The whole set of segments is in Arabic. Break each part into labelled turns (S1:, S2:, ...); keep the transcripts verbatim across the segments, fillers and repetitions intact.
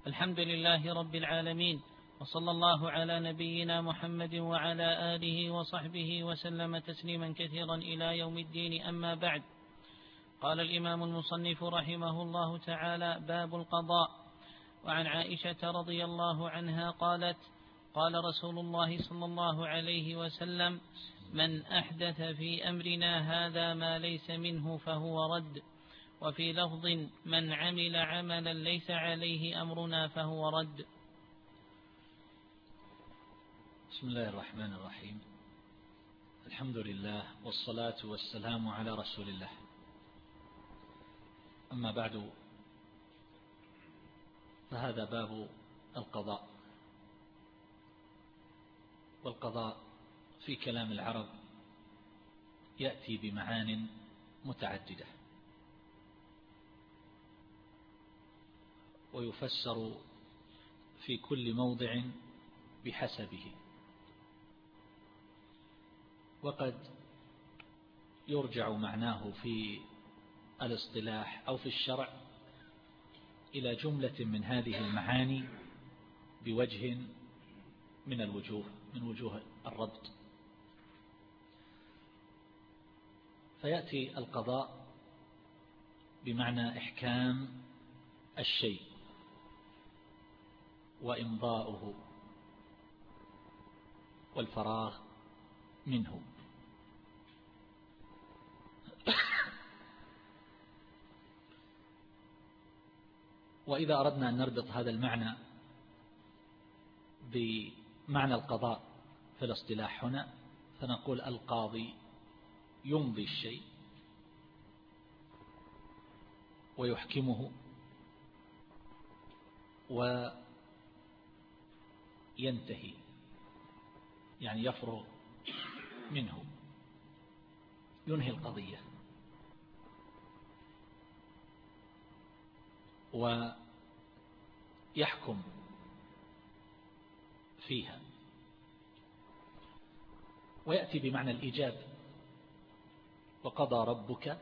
S1: الحمد لله رب العالمين، وصلى الله على نبينا محمد وعلى آله وصحبه وسلم تسليما كثيرا إلى يوم الدين. أما بعد، قال الإمام المصنف رحمه الله تعالى: باب القضاء. وعن عائشة رضي الله عنها قالت: قال رسول الله صلى الله عليه وسلم: من أحدث في أمرنا هذا ما ليس منه فهو رد. وفي لفظ: من عمل عملا ليس عليه أمرنا فهو رد.
S2: بسم الله الرحمن الرحيم. الحمد لله والصلاة والسلام على رسول الله. أما بعد، فهذا باب القضاء. والقضاء في كلام العرب يأتي بمعان متعددة، ويفسر في كل موضع بحسبه. وقد يرجع معناه في الاصطلاح أو في الشرع إلى جملة من هذه المعاني بوجه من الوجوه من وجوه الربط. فيأتي القضاء بمعنى إحكام الشيء وإمضاؤه والفراغ منه. وإذا أردنا أن نربط هذا المعنى بمعنى القضاء في الاصطلاح هنا، فنقول: القاضي يمضي الشيء ويحكمه وينتهي، يعني يفرغ منه، ينهي القضية ويحكم فيها. ويأتي بمعنى الإيجاب: وقضى ربك.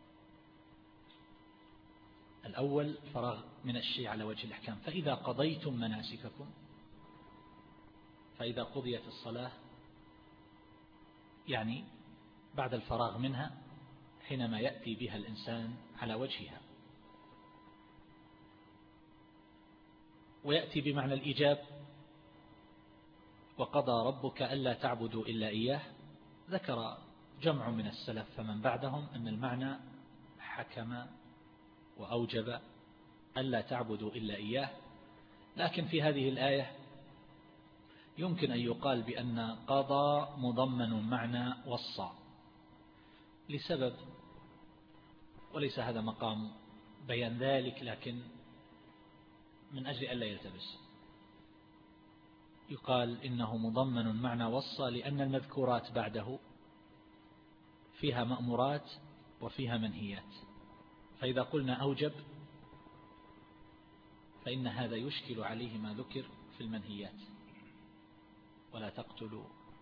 S2: الأول فراغ من الشيء على وجه الإحكام، فإذا قضيتم مناسككم، فإذا قضيت الصلاة يعني بعد الفراغ منها، حينما يأتي بها الإنسان على وجهها. ويأتي بمعنى الإيجاب: وقضى ربك ألا تعبدوا إلا إياه. ذكر جمع من السلف فمن بعدهم أن المعنى حكم وأوجب ألا تعبدوا إلا إياه. لكن في هذه الآية يمكن أن يقال بأن قضى مضمن معنى وصى، لسبب، وليس هذا مقام بيان ذلك، لكن من أجل ألا يلتبس يقال إنه مضمن معنى وصى، لأن المذكورات بعده فيها مأمورات وفيها منهيات. فإذا قلنا أوجب فإن هذا يشكل عليه ما ذكر في المنهيات: ولا تقتلوا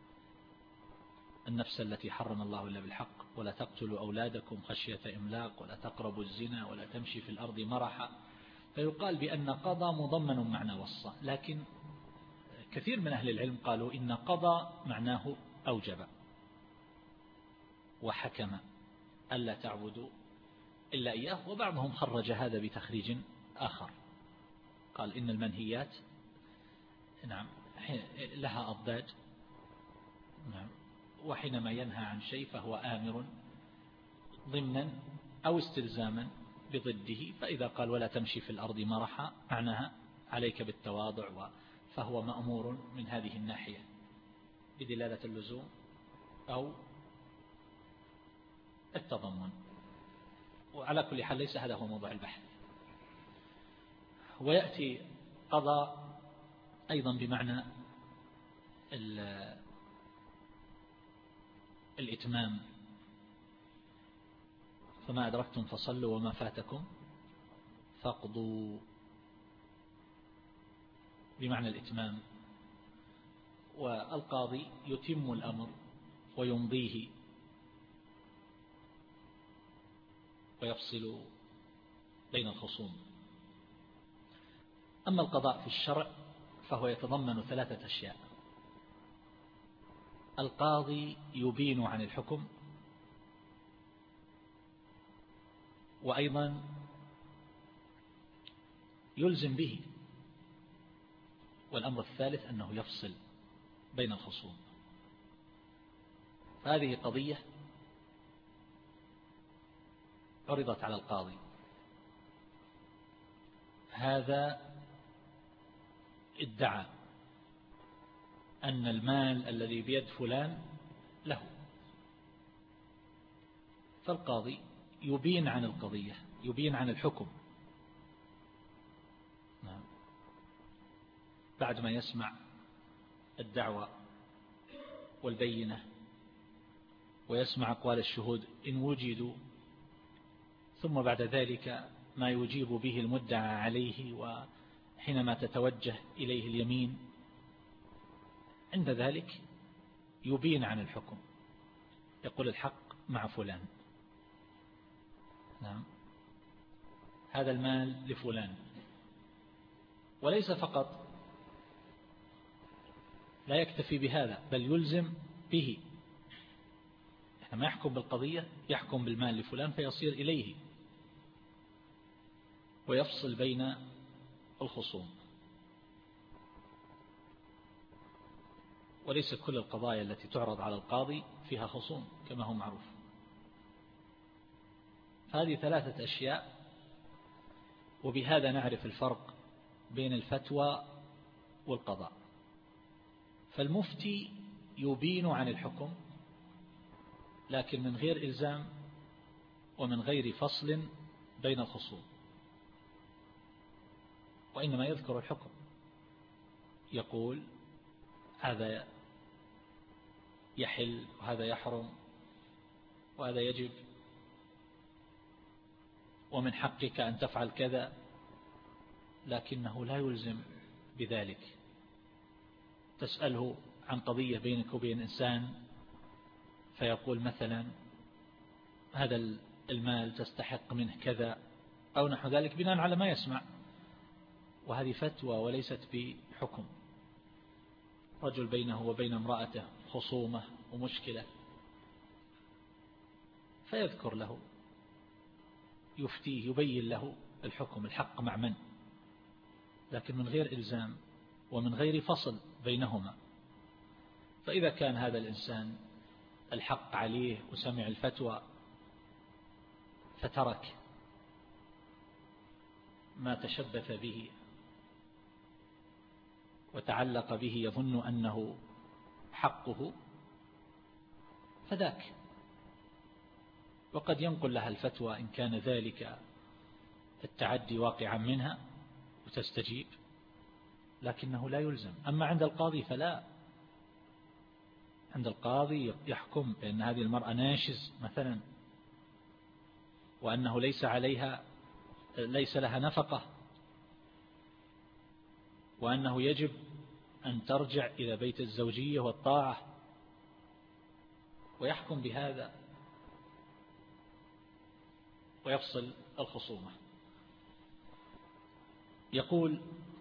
S2: النفس التي حرم الله إلا بالحق، ولا تقتلوا أولادكم خشية إملاق، ولا تقربوا الزنا، ولا تمشي في الأرض مرحا. فيقال بأن قضى مضمن معنى وصى. لكن كثير من أهل العلم قالوا إن قضى معناه أوجب وحكم ألا تعبدوا إلا إياه. وبعضهم خرج هذا بتخريج آخر، قال إن المنهيات نعم لها أضداد، نعم، وحينما ينهى عن شيء فهو آمر ضمنا أو استلزاما بضده. فإذا قال ولا تمشي في الأرض مرحا، معناها عليك بالتواضع، فهو مأمور من هذه الناحية بدلالة اللزوم أو التضمن. وعلى كل حال ليس هذا هو موضوع البحث. ويأتي قضى أيضا بمعنى الإتمام: فما أدركتم فصلوا وما فاتكم فاقضوا، بمعنى الإتمام. والقاضي يتم الأمر ويمضيه ويفصل بين الخصوم. أما القضاء في الشرع فهو يتضمن ثلاثة أشياء: القاضي يبين عن الحكم، وأيضا يلزم به، والأمر الثالث أنه يفصل بين الخصوم. هذه قضية عرضت على القاضي، هذا ادعى أن المال الذي بيد فلان له، فالقاضي يبين عن القضية، يبين عن الحكم بعد ما يسمع الدعوة والبينة ويسمع أقوال الشهود إن وجدوا، ثم بعد ذلك ما يجيب به المدعى عليه، وحينما تتوجه إليه اليمين عند ذلك يبين عن الحكم، يقول الحق مع فلان، نعم هذا المال لفلان. وليس فقط، لا يكتفي بهذا، بل يلزم به. إحنا ما يحكم بالقضية، يحكم بالمال لفلان فيصير إليه ويفصل بين الخصوم. وليس كل القضايا التي تعرض على القاضي فيها خصوم كما هو معروف. هذه ثلاثة أشياء، وبهذا نعرف الفرق بين الفتوى والقضاء. فالمفتي يبين عن الحكم لكن من غير إلزام ومن غير فصل بين الخصوم، وإنما يذكر الحكم، يقول هذا يحل وهذا يحرم وهذا يجب، ومن حقك أن تفعل كذا، لكنه لا يلزم بذلك. تسأله عن قضية بينك وبين إنسان فيقول مثلا هذا المال تستحق منه كذا أو نحو ذلك بناء على ما يسمع، وهذه فتوى وليست بحكم. رجل بينه وبين امرأته خصومة ومشكلة فيذكر له، يفتيه، يبين له الحكم، الحق مع من، لكن من غير إلزام ومن غير فصل بينهما. فإذا كان هذا الإنسان الحق عليه وسمع الفتوى فترك ما تشبث به وتعلق به يظن أنه حقه فذاك، وقد ينقل لها الفتوى إن كان ذلك التعدي واقعا منها وتستجيب، لكنه لا يلزم. أما عند القاضي فلا، عند القاضي يحكم بأن هذه المرأة ناشز مثلا، وأنه ليس عليها ليس لها نفقة، وأنه يجب أن ترجع إلى بيت الزوجية والطاعة، ويحكم بهذا ويفصل الخصومة. يقول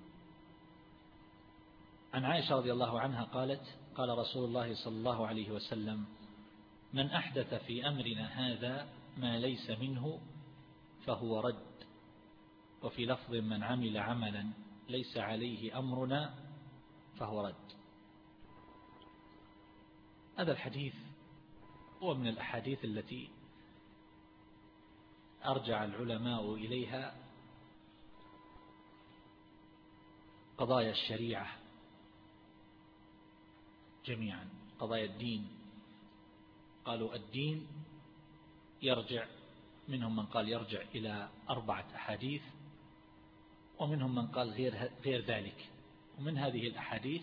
S2: عن عائشة رضي الله عنها قالت: قال رسول الله صلى الله عليه وسلم: من أحدث في أمرنا هذا ما ليس منه فهو رد. وفي لفظ: من عمل عملا ليس عليه أمرنا فهو رد. هذا الحديث هو من الأحاديث التي أرجع العلماء إليها قضايا الشريعة جميعا، قضايا الدين. قالوا الدين يرجع، منهم من قال يرجع إلى أربعة أحاديث، ومنهم من قال غير غير ذلك. ومن هذه الأحاديث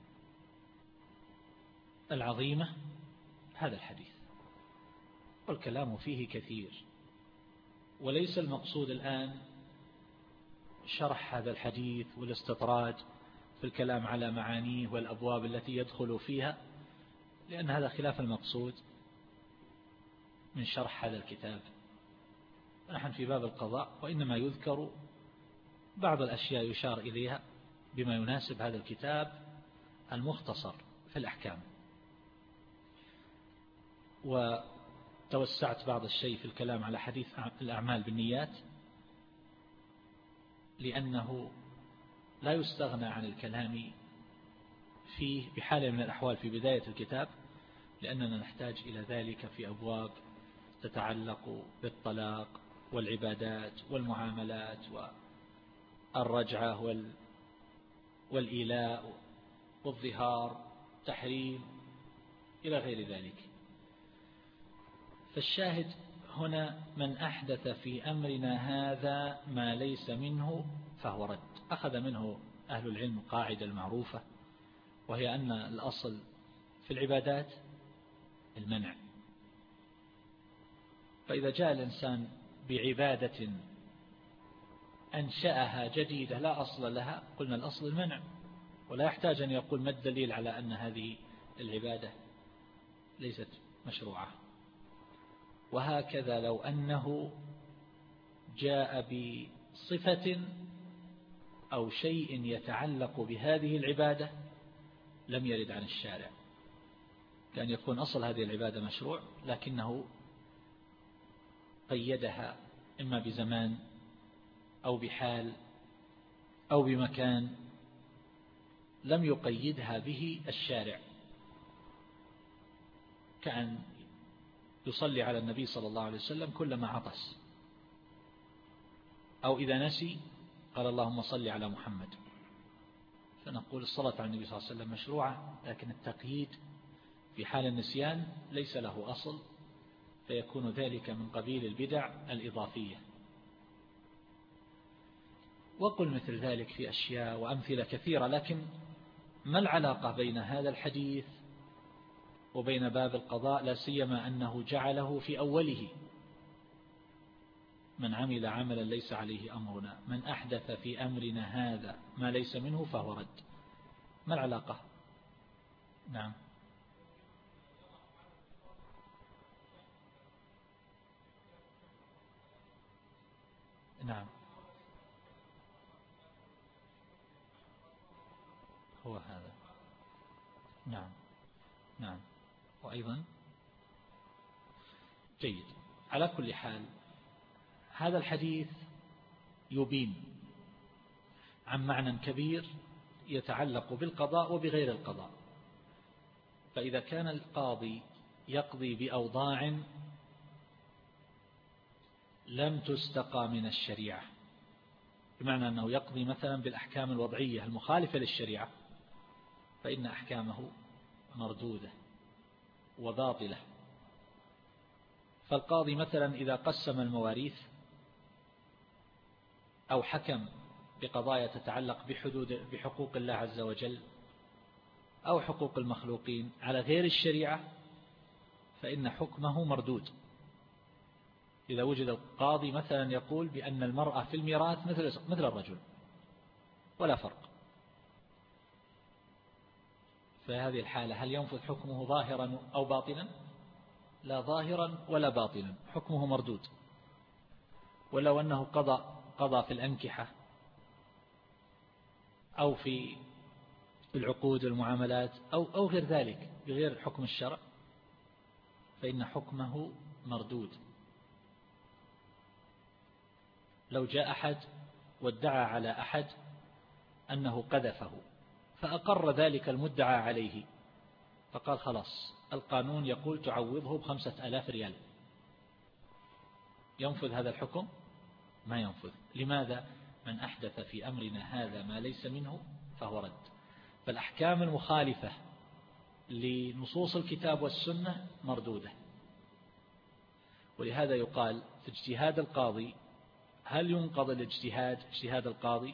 S2: العظيمة هذا الحديث، والكلام فيه كثير، وليس المقصود الآن شرح هذا الحديث والاستطراد في الكلام على معانيه والأبواب التي يدخل فيها، لأن هذا خلاف المقصود من شرح هذا الكتاب. نحن في باب القضاء، وإنما يذكر بعض الأشياء يشار إليها بما يناسب هذا الكتاب المختصر في الأحكام. وتوسعت بعض الشيء في الكلام على حديث الأعمال بالنيات، لأنه لا يستغنى عن الكلام فيه بحال من الأحوال في بداية الكتاب، لأننا نحتاج إلى ذلك في أبواب تتعلق بالطلاق والعبادات والمعاملات والرجعة والإيلاء والظهار تحريم إلى غير ذلك. فالشاهد هنا من أحدث في أمرنا هذا ما ليس منه فهو رد. أخذ منه أهل العلم قاعدة المعروفة، وهي أن الأصل في العبادات المنع. فإذا جاء الإنسان بعبادة أنشأها جديدة لا أصل لها، قلنا الأصل المنع، ولا يحتاج أن يقول ما الدليل على أن هذه العبادة ليست مشروعة. وهكذا لو أنه جاء بصفة أو شيء يتعلق بهذه العبادة لم يرد عن الشارع، كان يكون أصل هذه العبادة مشروع، لكنه قيدها إما بزمان أو بحال أو بمكان لم يقيدها به الشارع، كأن يصلي على النبي صلى الله عليه وسلم كلما عطس، أو إذا نسي قال اللهم صل على محمد، فنقول الصلاة على النبي صلى الله عليه وسلم مشروعة، لكن التقييد في حال النسيان ليس له أصل، فيكون ذلك من قبيل البدع الإضافية. وقل مثل ذلك في أشياء وأمثلة كثيرة، لكن ما العلاقة بين هذا الحديث وبين باب القضاء؟ لا سيما أنه جعله في أوله: من عمل عملا ليس عليه أمرنا، من أحدث في أمرنا هذا ما ليس منه فهو رد. ما العلاقة؟ نعم. نعم هو هذا. نعم نعم. وأيضا جيد. على كل حال هذا الحديث يبين عن معنى كبير يتعلق بالقضاء وبغير القضاء. فإذا كان القاضي يقضي بأوضاع لم تستقى من الشريعة، بمعنى أنه يقضي مثلا بالأحكام الوضعية المخالفة للشريعة، فإن أحكامه مردودة وباطلة. فالقاضي مثلا إذا قسم المواريث أو حكم بقضايا تتعلق بحدود بحقوق الله عز وجل أو حقوق المخلوقين على غير الشريعة، فإن حكمه مردود. إذا وجد القاضي مثلا يقول بأن المرأة في الميراث مثل مثل الرجل ولا فرق، في هذه الحالة هل ينفذ حكمه ظاهرا أو باطنا؟ لا ظاهرا ولا باطنا، حكمه مردود. ولو أنه قضى قضى في الأنكحة أو في العقود والمعاملات أو أو غير ذلك بغير حكم الشرع، فإن حكمه مردود. لو جاء أحد وادعى على أحد أنه قذفه فأقر ذلك المدعى عليه، فقال خلاص القانون يقول تعوضه بخمسة آلاف ريال، ينفذ هذا الحكم؟ ما ينفذ. لماذا؟ من أحدث في أمرنا هذا ما ليس منه فهو رد. فالأحكام المخالفة لنصوص الكتاب والسنة مردودة. ولهذا يقال في اجتهاد القاضي: هل ينقض الاجتهاد اجتهاد القاضي؟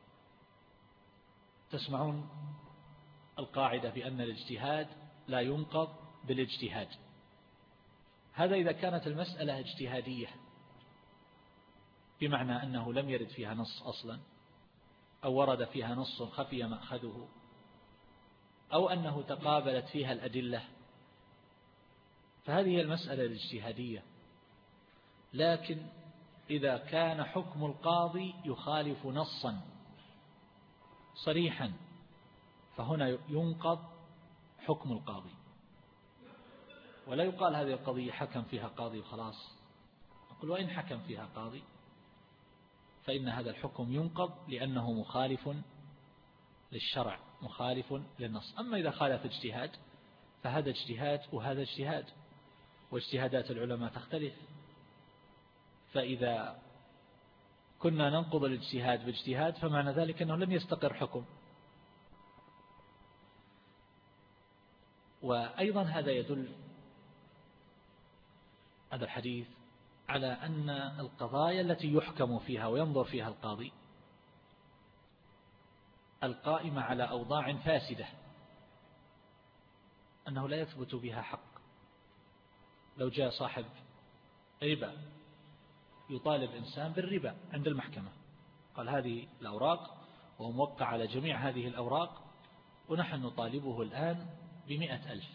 S2: تسمعون القاعدة بأن الاجتهاد لا ينقض بالاجتهاد. هذا إذا كانت المسألة اجتهادية، بمعنى أنه لم يرد فيها نص أصلا، أو ورد فيها نص خفي مأخذه، أو أنه تقابلت فيها الأدلة، فهذه المسألة الاجتهادية. لكن إذا كان حكم القاضي يخالف نصا صريحا فهنا ينقض حكم القاضي، ولا يقال هذه القضية حكم فيها قاضي وخلاص. نقول وإن حكم فيها قاضي فإن هذا الحكم ينقض لأنه مخالف للشرع مخالف للنص. أما إذا خالف اجتهاد فهذا اجتهاد وهذا اجتهاد، واجتهادات العلماء تختلف، فإذا كنا ننقض الاجتهاد باجتهاد فمعنى ذلك أنه لم يستقر حكم. وأيضا هذا يدل هذا الحديث على أن القضايا التي يحكم فيها وينظر فيها القاضي القائمة على أوضاع فاسدة أنه لا يثبت بها حق. لو جاء صاحب ربا يطالب إنسان بالربا عند المحكمة، قال هذه الأوراق وهو موقع على جميع هذه الأوراق ونحن نطالبه الآن بمئة ألف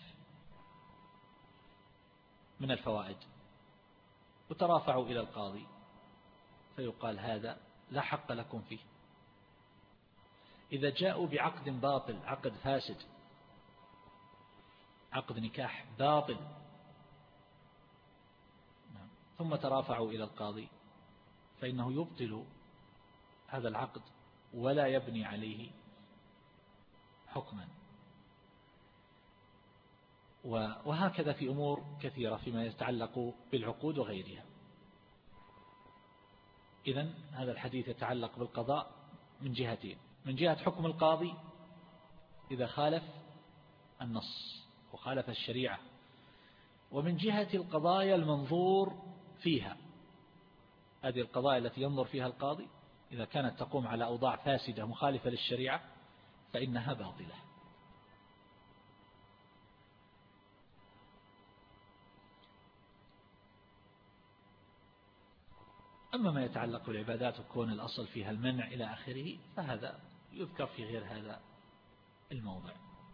S2: من الفوائد، وترافعوا إلى القاضي فيقال هذا لا حق لكم فيه. إذا جاءوا بعقد باطل عقد فاسد عقد نكاح باطل ثم ترافعوا إلى القاضي فإنه يبطل هذا العقد ولا يبني عليه حكما. وهكذا في أمور كثيرة فيما يتعلق بالعقود وغيرها. إذن هذا الحديث يتعلق بالقضاء من جهتين: من جهة حكم القاضي إذا خالف النص وخالف الشريعة، ومن جهة القضايا المنظور فيها. هذه القضايا التي ينظر فيها القاضي إذا كانت تقوم على أوضاع فاسدة مخالفة للشريعة فإنها باطلة. أما ما يتعلق بالعبادات وكون الأصل فيها المنع إلى آخره فهذا يذكر في غير هذا الموضع.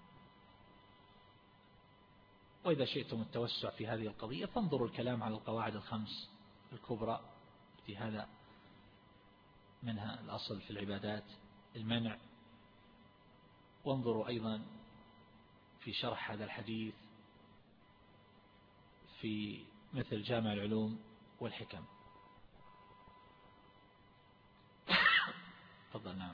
S2: وإذا شئتم التوسع في هذه القضية فانظروا الكلام على القواعد الخمس الكبرى في هذا، منها الأصل في العبادات المنع، وانظروا أيضا في شرح هذا الحديث في مثل جامع العلوم والحكم. تفضل. نعم.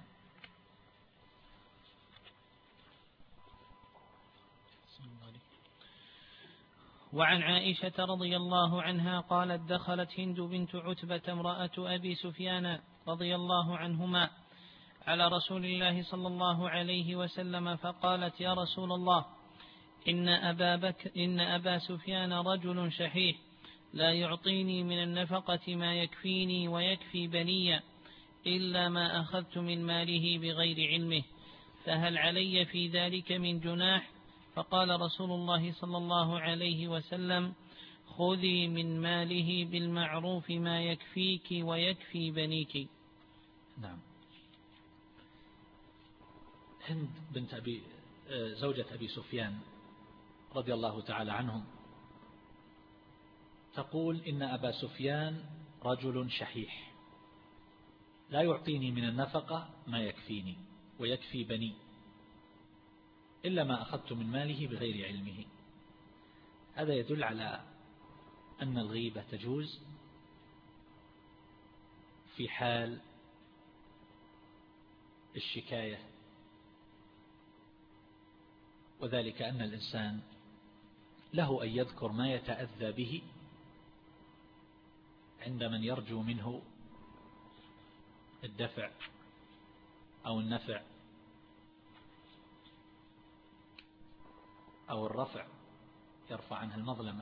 S1: وعن عائشة رضي الله عنها قالت: دخلت هند بنت عتبة امرأة أبي سفيان رضي الله عنهما على رسول الله صلى الله عليه وسلم فقالت: يا رسول الله، إن أبا, بك إن أبا سفيان رجل شحيح لا يعطيني من النفقة ما يكفيني ويكفي بني إلا ما أخذت من ماله بغير علمه، فهل علي في ذلك من جناح؟ فقال رسول الله صلى الله عليه وسلم: خذي من ماله بالمعروف ما يكفيك ويكفي بنيك.
S2: نعم. هند بنت أبي زوجة أبي سفيان رضي الله تعالى عنهم تقول: إن أبا سفيان رجل شحيح لا يعطيني من النفقة ما يكفيني ويكفي بني إلا ما أخذت من ماله بغير علمه. هذا يدل على أن الغيبة تجوز في حال الشكاية، وذلك أن الإنسان له أن يذكر ما يتأذى به عند من يرجو منه الدفع أو النفع أو الرفع، يرفع عنه المظلمة.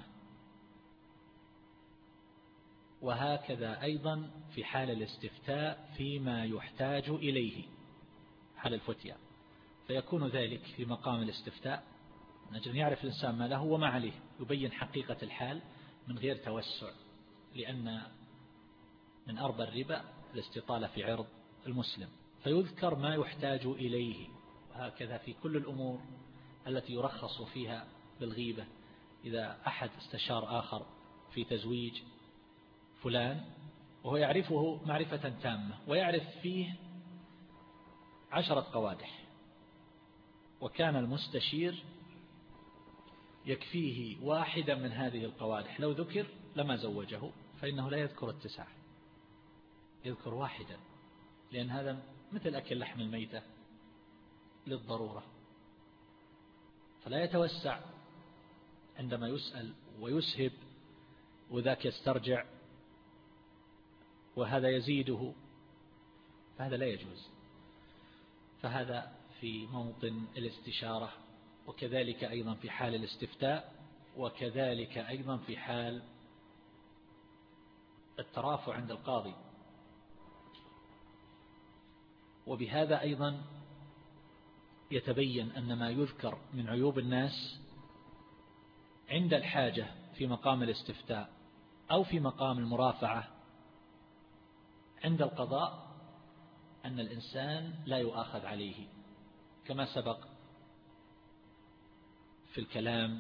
S2: وهكذا أيضا في حال الاستفتاء فيما يحتاج إليه، حال الفتية، فيكون ذلك في مقام الاستفتاء من أجل أن يعرف الإنسان ما له وما عليه، يبين حقيقة الحال من غير توسع، لأن من أربى الربا الاستطالة في عرض المسلم، فيذكر ما يحتاج إليه. وهكذا في كل الأمور التي يرخص فيها بالغيبة. إذا أحد استشار آخر في تزويج فلان وهو يعرفه معرفة تامة ويعرف فيه عشرة قوادح، وكان المستشير يكفيه واحدا من هذه القوادح، لو ذكر لما زوجه، فإنه لا يذكر التسعة، يذكر واحدا، لأن هذا مثل أكل لحم الميتة للضرورة، فلا يتوسع عندما يسأل ويسهب وذاك يسترجع وهذا يزيده، فهذا لا يجوز. فهذا في موطن الاستشارة، وكذلك أيضا في حال الاستفتاء، وكذلك أيضا في حال الترافع عند القاضي. وبهذا أيضا يتبين أن ما يذكر من عيوب الناس عند الحاجة في مقام الاستفتاء أو في مقام المرافعة عند القضاء أن الإنسان لا يؤاخذ عليه، كما سبق في الكلام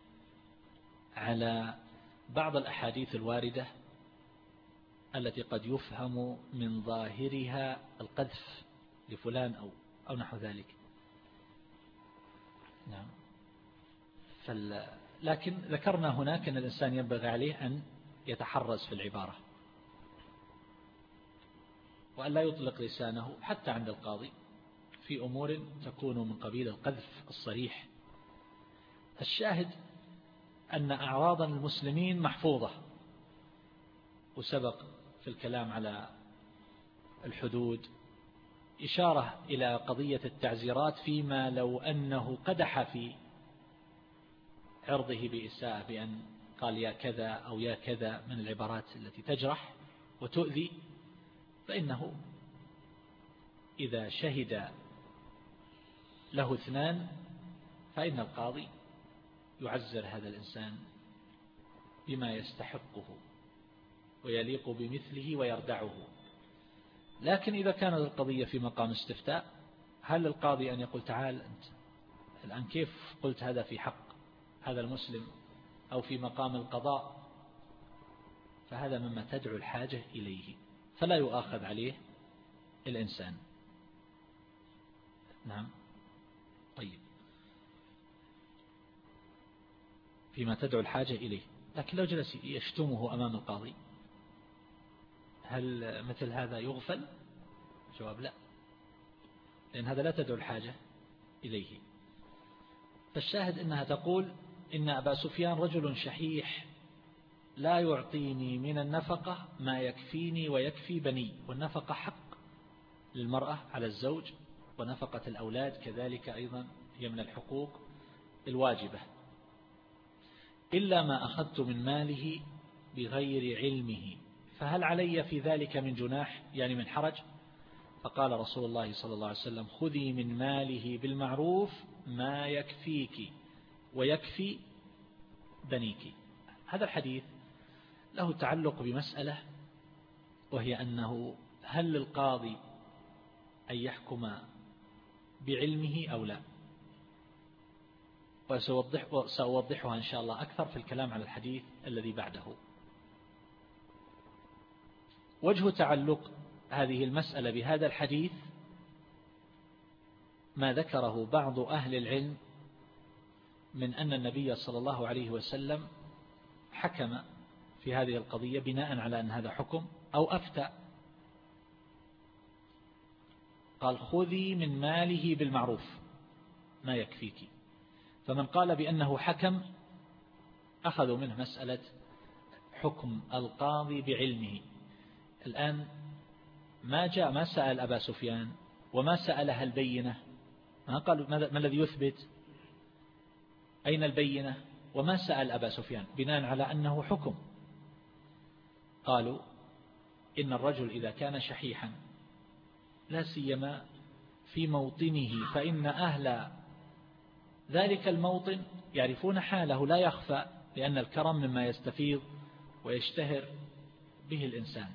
S2: على بعض الأحاديث الواردة التي قد يفهم من ظاهرها القذف لفلان أو أو نحو ذلك. نعم. فال... لكن ذكرنا هناك أن الإنسان ينبغي عليه أن يتحرز في العبارة، وأن لا يطلق لسانه حتى عند القاضي في أمور تكون من قبيل القذف الصريح. الشاهد أن أعراض المسلمين محفوظة، وسبق في الكلام على الحدود إشارة إلى قضية التعزيرات فيما لو أنه قدح في عرضه بإساءة بأن قال يا كذا أو يا كذا من العبارات التي تجرح وتؤذي، فإنه إذا شهد له اثنان فإن القاضي يعزر هذا الإنسان بما يستحقه ويليق بمثله ويردعه. لكن إذا كانت القضية في مقام استفتاء، هل للقاضي أن يقول تعال أنت الآن كيف قلت هذا في حق هذا المسلم، أو في مقام القضاء؟ فهذا مما تدعو الحاجة إليه، فلا يؤاخذ عليه الإنسان. نعم. طيب، فيما تدعو الحاجة إليه. لكن لو جلس يشتمه أمام القاضي، هل مثل هذا يغفل؟ جواب لا، لأن هذا لا تدعو الحاجة إليه. فالشاهد إنها تقول إن أبا سفيان رجل شحيح لا يعطيني من النفقة ما يكفيني ويكفي بني، والنفقة حق للمرأة على الزوج، ونفقة الأولاد كذلك أيضا هي من الحقوق الواجبة، إلا ما أخذت من ماله بغير علمه، فهل علي في ذلك من جناح، يعني من حرج؟ فقال رسول الله صلى الله عليه وسلم خذي من ماله بالمعروف ما يكفيك ويكفي بنيك. هذا الحديث له تعلق بمسألة، وهي أنه هل للقاضي أن يحكم بعلمه أو لا، وسأوضحها إن شاء الله أكثر في الكلام على الحديث الذي بعده. وجه تعلق هذه المسألة بهذا الحديث ما ذكره بعض أهل العلم من أن النبي صلى الله عليه وسلم حكم في هذه القضية بناء على أن هذا حكم، أو أفتى قال خذي من ماله بالمعروف ما يكفيك. فمن قال بأنه حكم أخذوا منه مسألة حكم القاضي بعلمه. الآن ما جاء ما سأل أبا سفيان وما سألها البينة، ما قال ما الذي يثبت، أين البينة، وما سأل أبا سفيان بناء على أنه حكم. قالوا إن الرجل إذا كان شحيحا لا سيما في موطنه، فإن أهل ذلك الموطن يعرفون حاله لا يخفى، لأن الكرم مما يستفيض ويشتهر به الإنسان.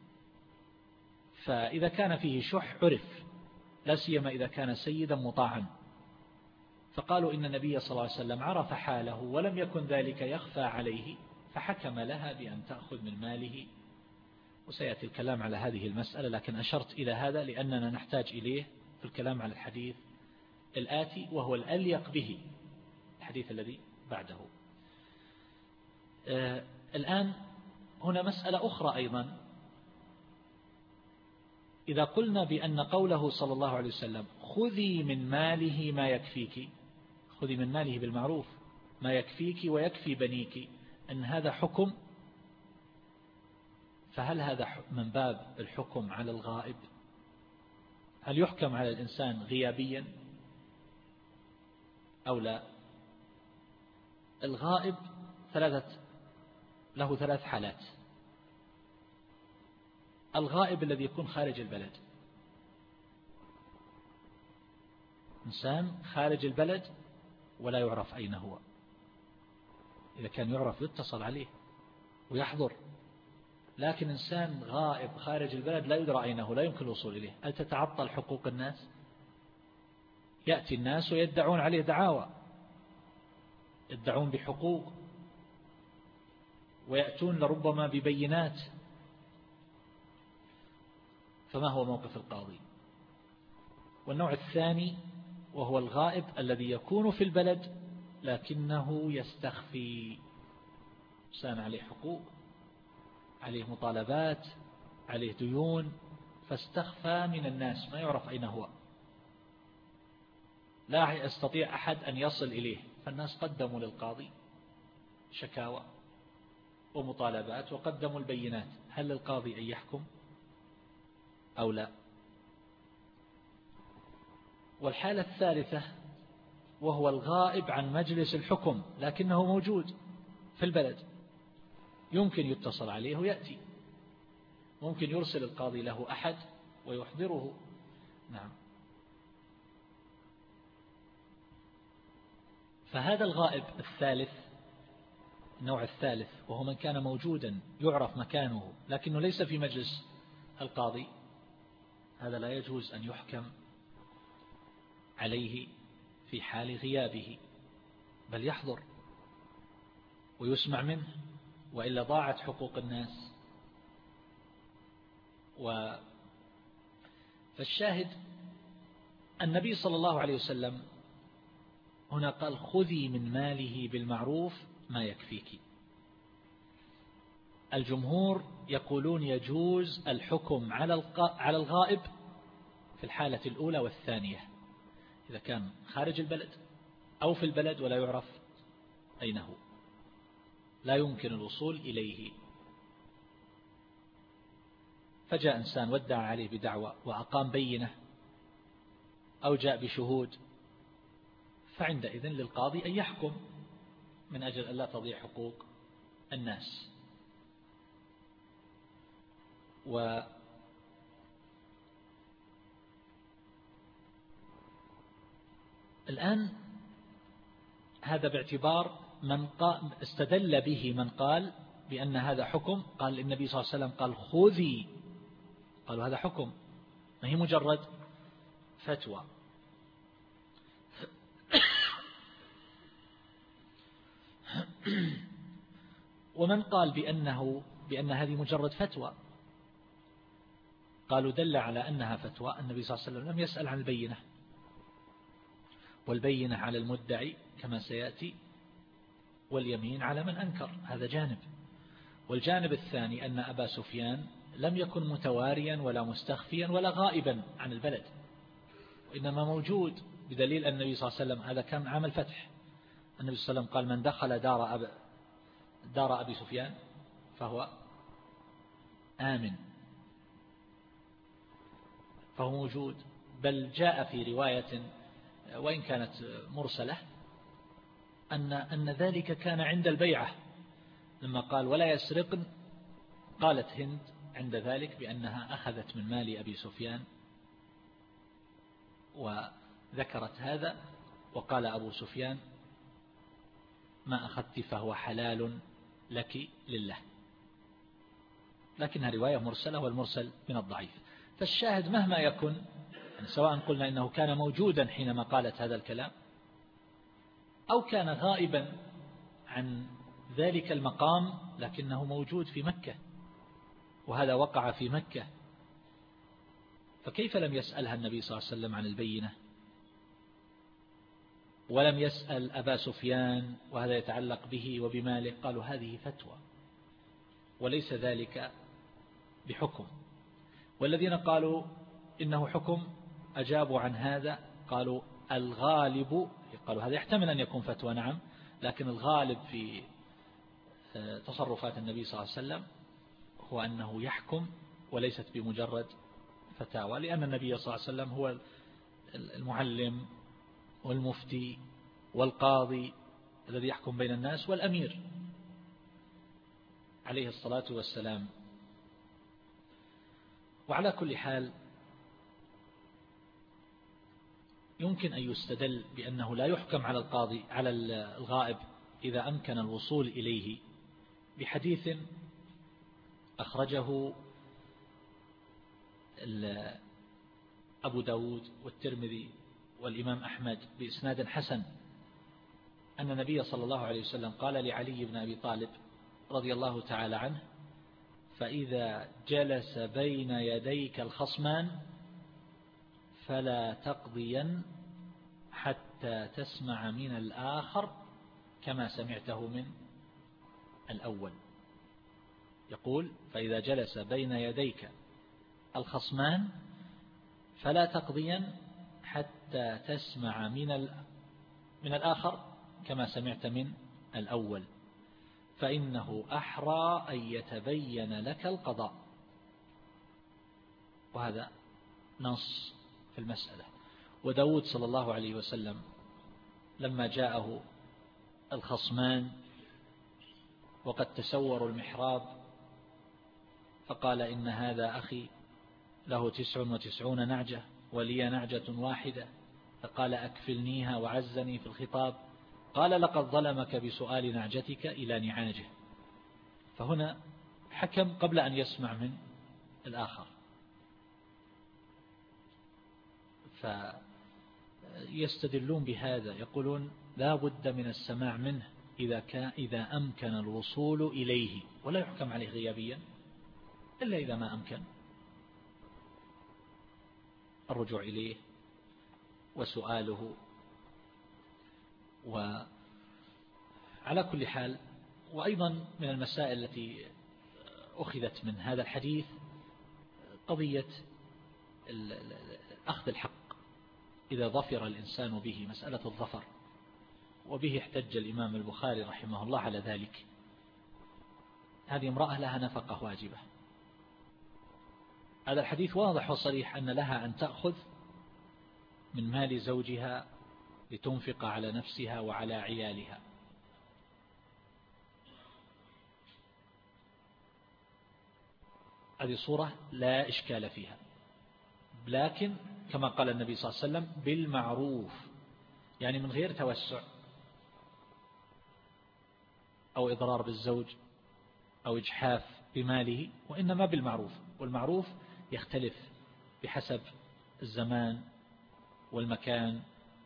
S2: فإذا كان فيه شح عرف، لا سيما إذا كان سيدا مطاعا. فقالوا إن النبي صلى الله عليه وسلم عرف حاله ولم يكن ذلك يخفى عليه، فحكم لها بأن تأخذ من ماله وسيأتي الكلام على هذه المسألة، لكن أشرت إلى هذا لأننا نحتاج إليه في الكلام على الحديث الآتي وهو الأليق به، الحديث الذي بعده. آه الآن هنا مسألة أخرى أيضا، إذا قلنا بأن قوله صلى الله عليه وسلم خذي من ماله ما يكفيك، خذي من ماله بالمعروف ما يكفيك ويكفي بنيك، أن هذا حكم، فهل هذا من باب الحكم على الغائب؟ هل يحكم على الإنسان غيابيا أو لا؟ الغائب ثلاثة له ثلاث حالات. الغائب الذي يكون خارج البلد، إنسان خارج البلد ولا يعرف أين هو، إذا كان يعرف يتصل عليه ويحضر، لكن إنسان غائب خارج البلد لا يدرى أين هو، لا يمكن الوصول إليه. هل تتعطل حقوق الناس؟ يأتي الناس ويدعون عليه دعاوى، يدعون بحقوق ويأتون لربما ببينات، فما هو موقف القاضي؟ والنوع الثاني وهو الغائب الذي يكون في البلد لكنه يستخفي، إنسان عليه حقوق، عليه مطالبات، عليه ديون، فاستخفى من الناس ما يعرف أين هو، لا يستطيع أحد أن يصل إليه، فالناس قدموا للقاضي شكاوى ومطالبات وقدموا البينات، هل للقاضي أن يحكم أو لا؟ والحالة الثالثة وهو الغائب عن مجلس الحكم لكنه موجود في البلد، يمكن يتصل عليه ويأتي، ممكن يرسل القاضي له أحد ويحضره. نعم. فهذا الغائب الثالث، النوع الثالث، وهو من كان موجودا يعرف مكانه لكنه ليس في مجلس القاضي، هذا لا يجوز أن يحكم عليه في حال غيابه، بل يحضر ويسمع منه، وإلا ضاعت حقوق الناس. و فالشاهد النبي صلى الله عليه وسلم هنا قال خذي من ماله بالمعروف ما يكفيك. الجمهور يقولون يجوز الحكم على الغائب في الحالة الأولى والثانية، إذا كان خارج البلد أو في البلد ولا يعرف أين هو، لا يمكن الوصول إليه، فجاء إنسان وادعى عليه بدعوى وأقام بينة أو جاء بشهود، فعندئذ للقاضي أن يحكم من أجل أن لا تضيع حقوق الناس. و الآن هذا باعتبار من استدل به من قال بأن هذا حكم، قال النبي صلى الله عليه وسلم قال خذي، قالوا هذا حكم ما هي مجرد فتوى. ومن قال بأنه بأن هذه مجرد فتوى قالوا دل على أنها فتوى، النبي صلى الله عليه وسلم لم يسأل عن البينة، والبينة على المدعي كما سيأتي، واليمين على من أنكر، هذا جانب. والجانب الثاني أن أبا سفيان لم يكن متواريا ولا مستخفيا ولا غائبا عن البلد، وإنما موجود، بدليل أن النبي صلى الله عليه وسلم هذا كان عام الفتح، النبي صلى الله عليه وسلم قال من دخل دار أب دار أبي سفيان فهو آمن، فهو موجود. بل جاء في رواية وإن كانت مرسلة أن أن ذلك كان عند البيعة، لما قال ولا يسرقن، قالت هند عند ذلك بأنها أخذت من مال أبي سفيان، وذكرت هذا، وقال أبو سفيان ما أخذت فهو حلال لك لله، لكنها رواية مرسلة، والمرسل من الضعيف. فالشاهد مهما يكن، يعني سواء قلنا إنه كان موجودا حينما قالت هذا الكلام أو كان غائبا عن ذلك المقام لكنه موجود في مكة وهذا وقع في مكة، فكيف لم يسألها النبي صلى الله عليه وسلم عن البينة؟ ولم يسأل أبا سفيان وهذا يتعلق به وبماله؟ قالوا هذه فتوى وليس ذلك بحكم. والذين قالوا إنه حكم أجابوا عن هذا، قالوا الغالب، قالوا هذا يحتمل أن يكون فتوى نعم، لكن الغالب في تصرفات النبي صلى الله عليه وسلم هو أنه يحكم وليست بمجرد فتاوى، لأن النبي صلى الله عليه وسلم هو المعلم والمفتي والقاضي الذي يحكم بين الناس والأمير عليه الصلاة والسلام. وعلى كل حال يمكن أن يستدل بأنه لا يحكم على القاضي على الغائب إذا أمكن الوصول إليه بحديث أخرجه أبو داود والترمذي والإمام أحمد بإسناد حسن أن النبي صلى الله عليه وسلم قال لعلي بن أبي طالب رضي الله تعالى عنه: فإذا جلس بين يديك الخصمان فلا تقضين حتى تسمع من الآخر كما سمعته من الأول. يقول: فإذا جلس بين يديك الخصمان فلا تقضين حتى تسمع من من الآخر كما سمعت من الأول، فإنه أحرى أن يتبين لك القضاء. وهذا نص في المسألة. وداود صلى الله عليه وسلم لما جاءه الخصمان وقد تسوروا المحراب فقال: إن هذا أخي له تسع وتسعون نعجة ولي نعجة واحدة، فقال: أكفلنيها وعزني في الخطاب. قال: لقد ظلمك بسؤال نعجتك إلى نعاجه. فهنا حكم قبل أن يسمع من الآخر. فيستدلون بهذا، يقولون لا بد من السماع منه إذا كان إذا أمكن الوصول إليه، ولا يحكم عليه غيابيا إلا إذا ما أمكن الرجوع إليه وسؤاله. وعلى كل حال، وأيضا من المسائل التي أخذت من هذا الحديث قضية أخذ الحق إذا ظفر الإنسان به، مسألة الظفر، وبه احتج الإمام البخاري رحمه الله على ذلك. هذه امرأة لها نفقة واجبة، هذا الحديث واضح وصريح أن لها أن تأخذ من مال زوجها لتنفق على نفسها وعلى عيالها. هذه صورة لا إشكال فيها، لكن كما قال النبي صلى الله عليه وسلم بالمعروف، يعني من غير توسع أو إضرار بالزوج أو إجحاف بماله، وإنما بالمعروف. والمعروف يختلف بحسب الزمان والمكان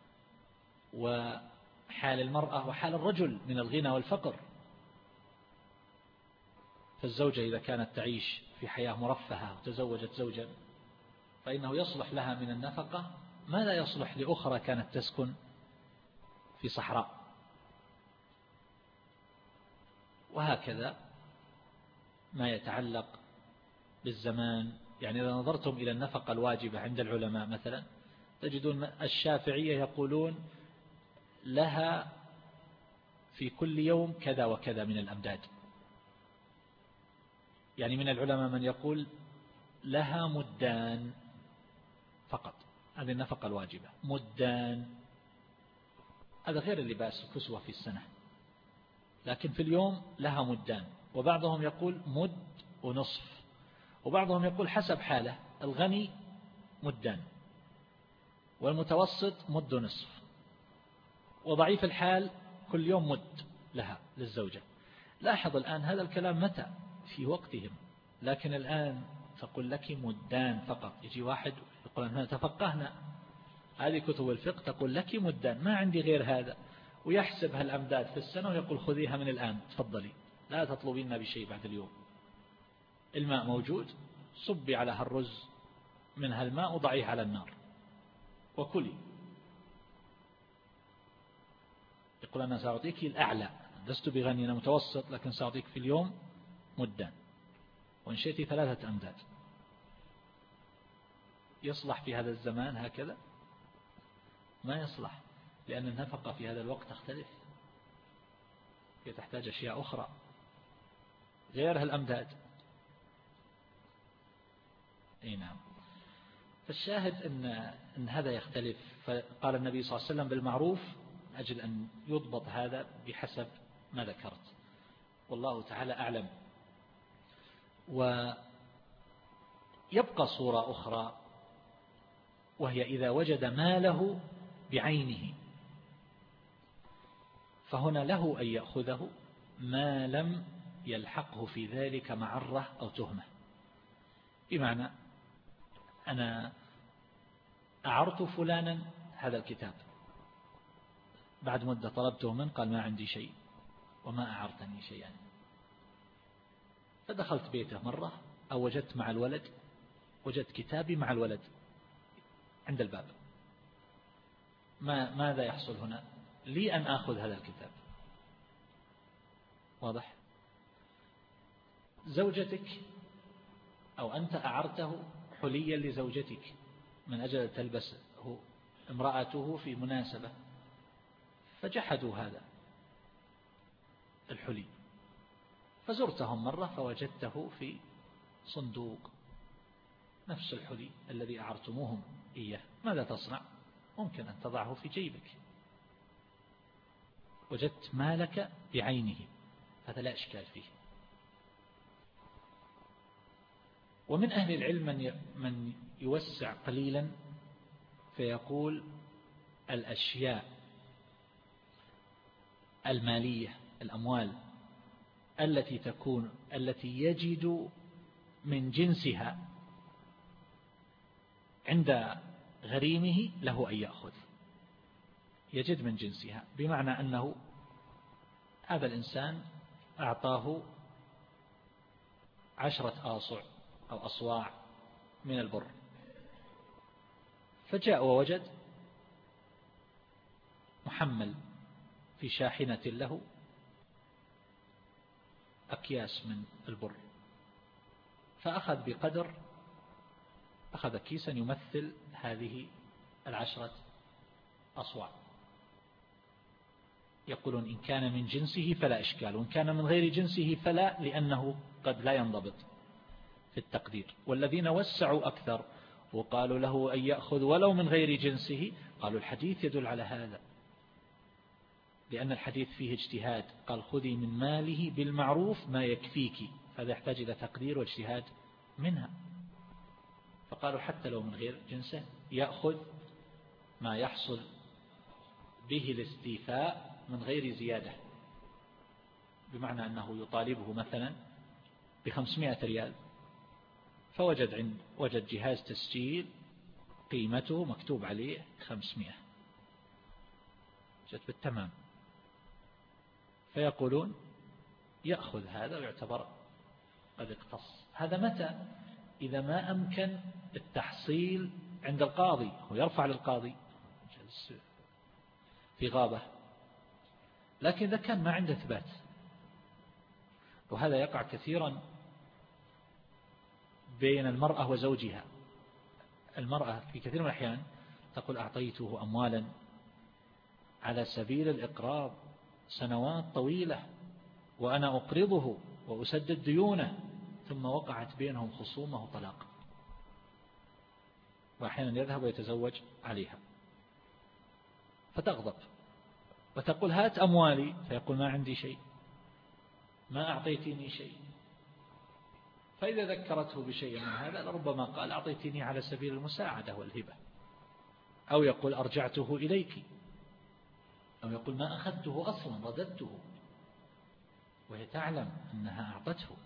S2: وحال المرأة وحال الرجل من الغنى والفقر. فالزوجة إذا كانت تعيش في حياة مرفهة وتزوجت زوجا فإنه يصلح لها من النفقة ما لا يصلح لأخرى كانت تسكن في صحراء. وهكذا ما يتعلق بالزمان. يعني إذا نظرتم إلى النفقة الواجبة عند العلماء مثلا تجدون الشافعية يقولون لها في كل يوم كذا وكذا من الأمداد. يعني من العلماء من يقول لها مدان فقط، هذه النفقة الواجبة مدان، هذا غير اللباس الكسوة في السنة، لكن في اليوم لها مدان. وبعضهم يقول مد ونصف، وبعضهم يقول حسب حاله، الغني مدان والمتوسط مد ونصف، وضعيف الحال كل يوم مد لها للزوجة. لاحظ الآن هذا الكلام متى؟ في وقتهم، لكن الآن تقول لك مدان فقط. يجي واحد يقول أننا تفقهنا هذه كتب الفقه تقول لك مدان، ما عندي غير هذا، ويحسب هالأمداد في السنة ويقول خذيها من الآن تفضلي، لا تطلبين بشيء بعد اليوم الماء موجود، صبي على هالرز من هالماء وضعيه على النار وكلي. يقول أنا سأعطيك الأعلى، لست بغني، أنا متوسط، لكن سأعطيك في اليوم مدان، وإن شئت ثلاثة أمداد. يصلح في هذا الزمان هكذا؟ ما يصلح، لأن النفقة في هذا الوقت تختلف، هي تحتاج أشياء أخرى غيرها الأمداد. أي نعم. فالشاهد أن, أن هذا يختلف. فقال النبي صلى الله عليه وسلم بالمعروف أجل أن يضبط هذا بحسب ما ذكرت، والله تعالى أعلم. ويبقى صورة أخرى، وهي إذا وجد ماله بعينه، فهنا له أن يأخذه ما لم يلحقه في ذلك معرة أو تهمة. بمعنى أنا أعرت فلانا هذا الكتاب، بعد مدة طلبته منه قال ما عندي شيء وما أعرتني شيئا، فدخلت بيته مرة أو وجدت مع الولد، وجدت كتابي مع الولد عند الباب، ما ماذا يحصل هنا؟ لي أن أخذ هذا الكتاب. واضح؟ زوجتك أو أنت أعرته حليا لزوجتك من أجل تلبسه امرأته في مناسبة، فجحدوا هذا الحلي، فزرتهم مرة فوجدته في صندوق نفس الحلي الذي أعرتموهم إياه، ماذا تصنع؟ ممكن أن تضعه في جيبك. وجدت مالك بعينه، هذا لا إشكال فيه. ومن أهل العلم من يوسع قليلا فيقول الأشياء المالية، الأموال التي تكون التي يجد من جنسها عند غريمه له أن يأخذ، يجد من جنسها، بمعنى أنه هذا الإنسان أعطاه عشرة آصع أو أصواع من البر، فجاء ووجد محمل في شاحنة له أكياس من البر، فأخذ بقدر، أخذ كيسا يمثل هذه العشرة أصواع. يقولون إن كان من جنسه فلا إشكال، وإن كان من غير جنسه فلا، لأنه قد لا ينضبط في التقدير. والذين وسعوا أكثر وقالوا له أن يأخذ ولو من غير جنسه، قالوا الحديث يدل على هذا، لأن الحديث فيه اجتهاد، قال خذي من ماله بالمعروف ما يكفيك، فهذا يحتاج إلى تقدير واجتهاد منها، فقالوا حتى لو من غير جنسه يأخذ ما يحصل به الاستيفاء من غير زيادة، بمعنى أنه يطالبه مثلا بخمسمائة ريال، فوجد عند وجد جهاز تسجيل قيمته مكتوب عليه خمسمائة، جت بالتمام، فيقولون يأخذ هذا ويعتبر قد اقتص. هذا متى؟ إذا ما أمكن التحصيل عند القاضي، هو يرفع للقاضي في غابة، لكن إذا كان ما عنده ثبات، وهذا يقع كثيرا بين المرأة وزوجها. المرأة في كثير من الأحيان تقول أعطيته أموالا على سبيل الإقراض سنوات طويلة وأنا أقرضه وأسدد ديونه، ثم وقعت بينهم خصومة وطلاق، وأحيانا يذهب ويتزوج عليها، فتغضب وتقول هات أموالي، فيقول ما عندي شيء، ما أعطيتني شيء. فإذا ذكرته بشيء من هذا لربما قال أعطيتني على سبيل المساعدة والهبة، أو يقول أرجعته إليك، أو يقول ما أخذته أصلا رددته، وهي تعلم أنها أعطته.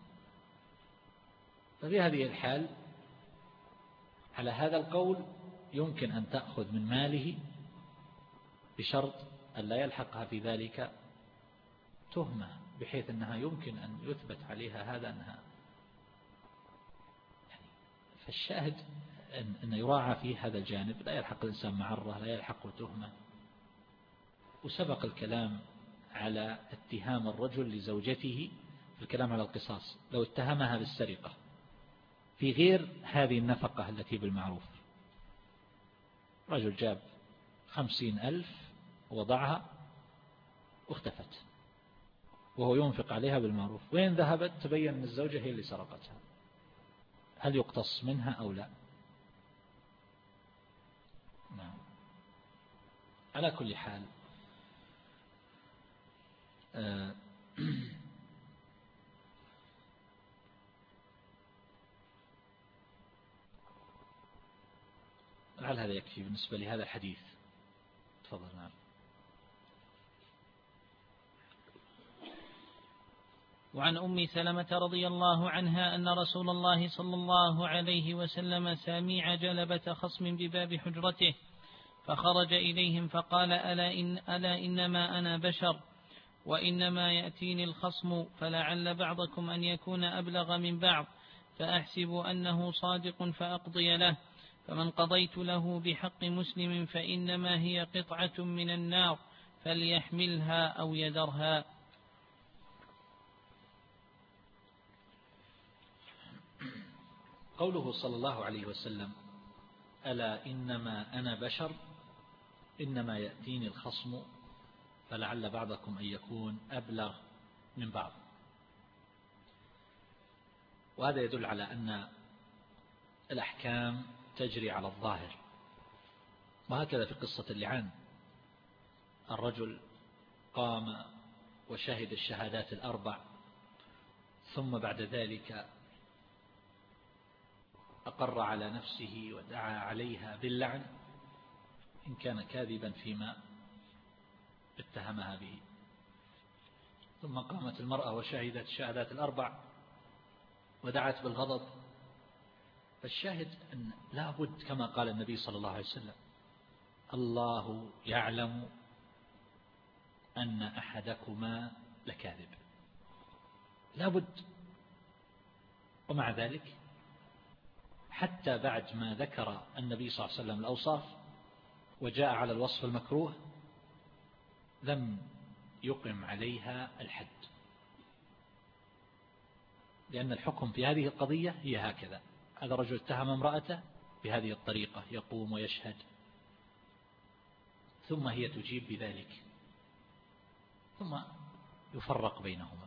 S2: ففي هذه الحال على هذا القول يمكن أن تأخذ من ماله بشرط أن لا يلحقها في ذلك تهمة، بحيث أنها يمكن أن يثبت عليها هذا أنها فالشاهد أن, أن يراعى فيه هذا الجانب، لا يلحق الإنسان معرة، لا يلحق تهمة. وسبق الكلام على اتهام الرجل لزوجته في الكلام على القصاص لو اتهمها بالسرقة في غير هذه النفقة التي بالمعروف. رجل جاب خمسين ألف ووضعها واختفت وهو ينفق عليها بالمعروف، وين ذهبت؟ تبين أن الزوجة هي اللي سرقتها، هل يقتص منها أو لا؟ نعم. على كل حال آه لعل هذا يكفي بالنسبة لهذا الحديث. تفضل. نعم.
S1: وعن أم سلمة رضي الله عنها أن رسول الله صلى الله عليه وسلم سمع جلبة خصم بباب حجرته فخرج إليهم فقال ألا, إن ألا إنما أنا بشر وإنما يأتيني الخصم فلعل بعضكم أن يكون أبلغ من بعض فأحسب أنه صادق فأقضي له، فمن قضيت له بحق مسلم فإنما هي قطعة من النار فليحملها أو يذرها.
S2: قوله صلى الله عليه وسلم ألا إنما أنا بشر إنما يأتيني الخصم فلعل بعضكم أن يكون أبلغ من بعض، وهذا يدل على أن الأحكام تجري على الظاهر. وهكذا في قصة اللعان، الرجل قام وشهد الشهادات الأربع ثم بعد ذلك أقر على نفسه ودعا عليها باللعن إن كان كاذبا فيما اتهمها به، ثم قامت المرأة وشهدت الشهادات الأربع ودعت بالغضب. فالشاهد أن لا بد كما قال النبي صلى الله عليه وسلم الله يعلم أن أحدكما لكاذب، لا بد. ومع ذلك حتى بعد ما ذكر النبي صلى الله عليه وسلم الأوصاف وجاء على الوصف المكروه لم يقم عليها الحد، لأن الحكم في هذه القضية هي هكذا: هذا رجل اتهم امرأته بهذه الطريقة، يقوم ويشهد ثم هي تجيب بذلك ثم يفرق بينهما،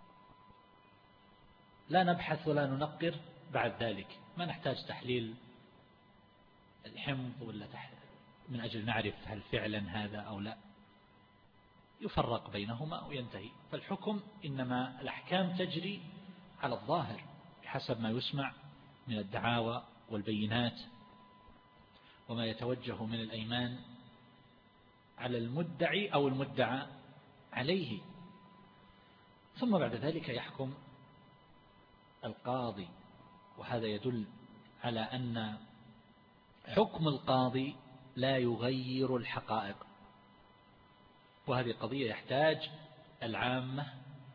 S2: لا نبحث ولا ننقر بعد ذلك، ما نحتاج تحليل الحمض ولا من أجل نعرف هل فعلا هذا أو لا، يفرق بينهما وينتهي. فالحكم إنما الأحكام تجري على الظاهر بحسب ما يسمع من الدعاوى والبينات وما يتوجه من الأيمان على المدعي أو المدعى عليه، ثم بعد ذلك يحكم القاضي. وهذا يدل على أن حكم القاضي لا يغير الحقائق، وهذه قضية يحتاج العامة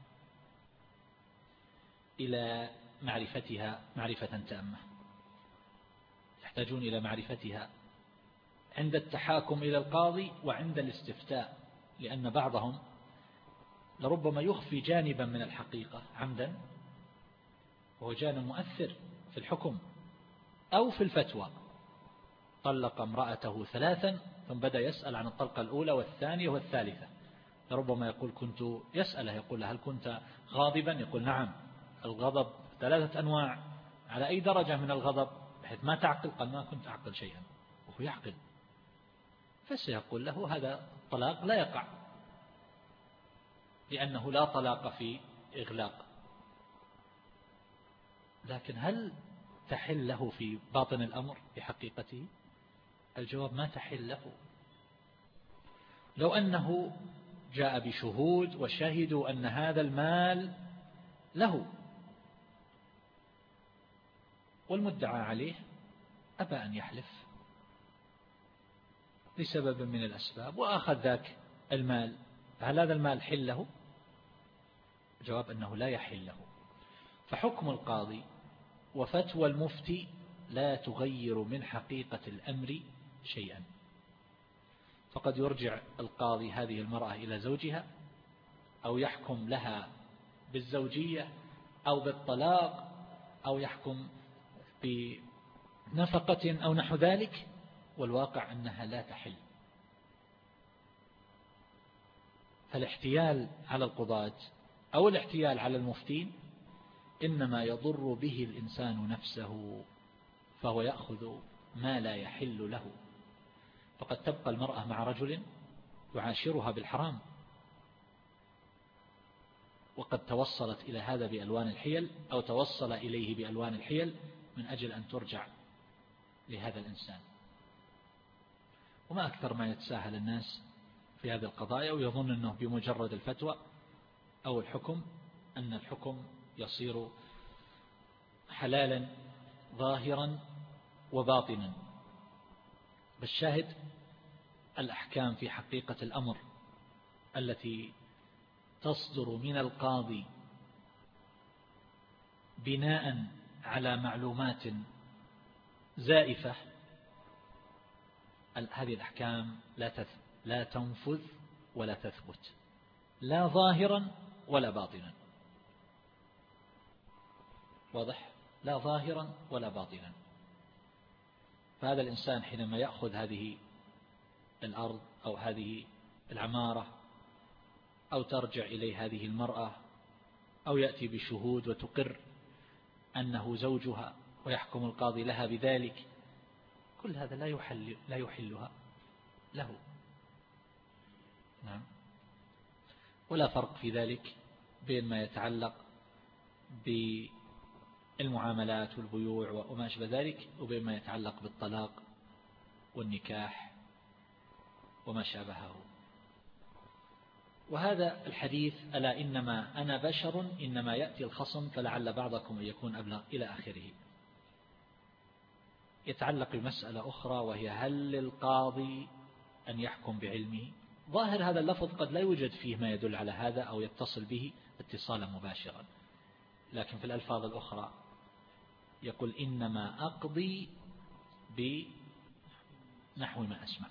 S2: إلى معرفتها معرفة تامة، يحتاجون إلى معرفتها عند التحاكم إلى القاضي وعند الاستفتاء، لأن بعضهم لربما يخفي جانبا من الحقيقة عمدا وهو جانب مؤثر في الحكم أو في الفتوى. طلق امرأته ثلاثا ثم بدأ يسأل عن الطلقة الأولى والثانية والثالثة، لربما يقول كنت يسأله يقول هل كنت غاضبا؟ يقول نعم. الغضب ثلاثة أنواع، على أي درجة من الغضب؟ بحيث ما تعقل؟ قال ما كنت أعقل شيئا، وهو يعقل. فسيقول له هذا الطلاق لا يقع لأنه لا طلاق في إغلاق. لكن هل تحل له في باطن الأمر بحقيقته؟ الجواب ما تحل له. لو أنه جاء بشهود وشهدوا أن هذا المال له والمدعى عليه أبى أن يحلف لسبب من الأسباب وأخذ ذاك المال، هل هذا المال حل له؟ الجواب أنه لا يحل له. فحكم القاضي وفتوى المفتي لا تغير من حقيقة الأمر شيئا. فقد يرجع القاضي هذه المرأة إلى زوجها، أو يحكم لها بالزوجية أو بالطلاق، أو يحكم بنفقة أو نحو ذلك، والواقع أنها لا تحل. فالاحتيال على القضاة أو الاحتيال على المفتين إنما يضر به الإنسان نفسه، فهو يأخذ ما لا يحل له. فقد تبقى المرأة مع رجل يعاشرها بالحرام، وقد توصلت إلى هذا بألوان الحيل، أو توصل إليه بألوان الحيل من أجل أن ترجع لهذا الإنسان. وما أكثر ما يتساهل الناس في هذه القضايا، ويظن أنه بمجرد الفتوى أو الحكم أن الحكم يصير حلالا ظاهرا وباطنا. بالشاهد الأحكام في حقيقة الأمر التي تصدر من القاضي بناء على معلومات زائفة، هذه الأحكام لا لا تنفذ ولا تثبت، لا ظاهرا ولا باطنا. واضح؟ لا ظاهرا ولا باطنا. فهذا الإنسان حينما يأخذ هذه الأرض أو هذه العمارة، أو ترجع إليه هذه المرأة، أو يأتي بشهود وتقر أنه زوجها ويحكم القاضي لها بذلك، كل هذا لا يحل لا يحلها له. نعم. ولا فرق في ذلك بين ما يتعلق بالمعاملات والبيوع وما أشبه ذلك، وبين ما يتعلق بالطلاق والنكاح وما شابهه. وهذا الحديث ألا إنما أنا بشر إنما يأتي الخصم فلعل بعضكم أن يكون أبلغ إلى آخره، يتعلق بمسألة أخرى، وهي هل للقاضي أن يحكم بعلمه؟ ظاهر هذا اللفظ قد لا يوجد فيه ما يدل على هذا أو يتصل به اتصالا مباشرا، لكن في الألفاظ الأخرى يقول إنما أقضي بنحو ما أسمع،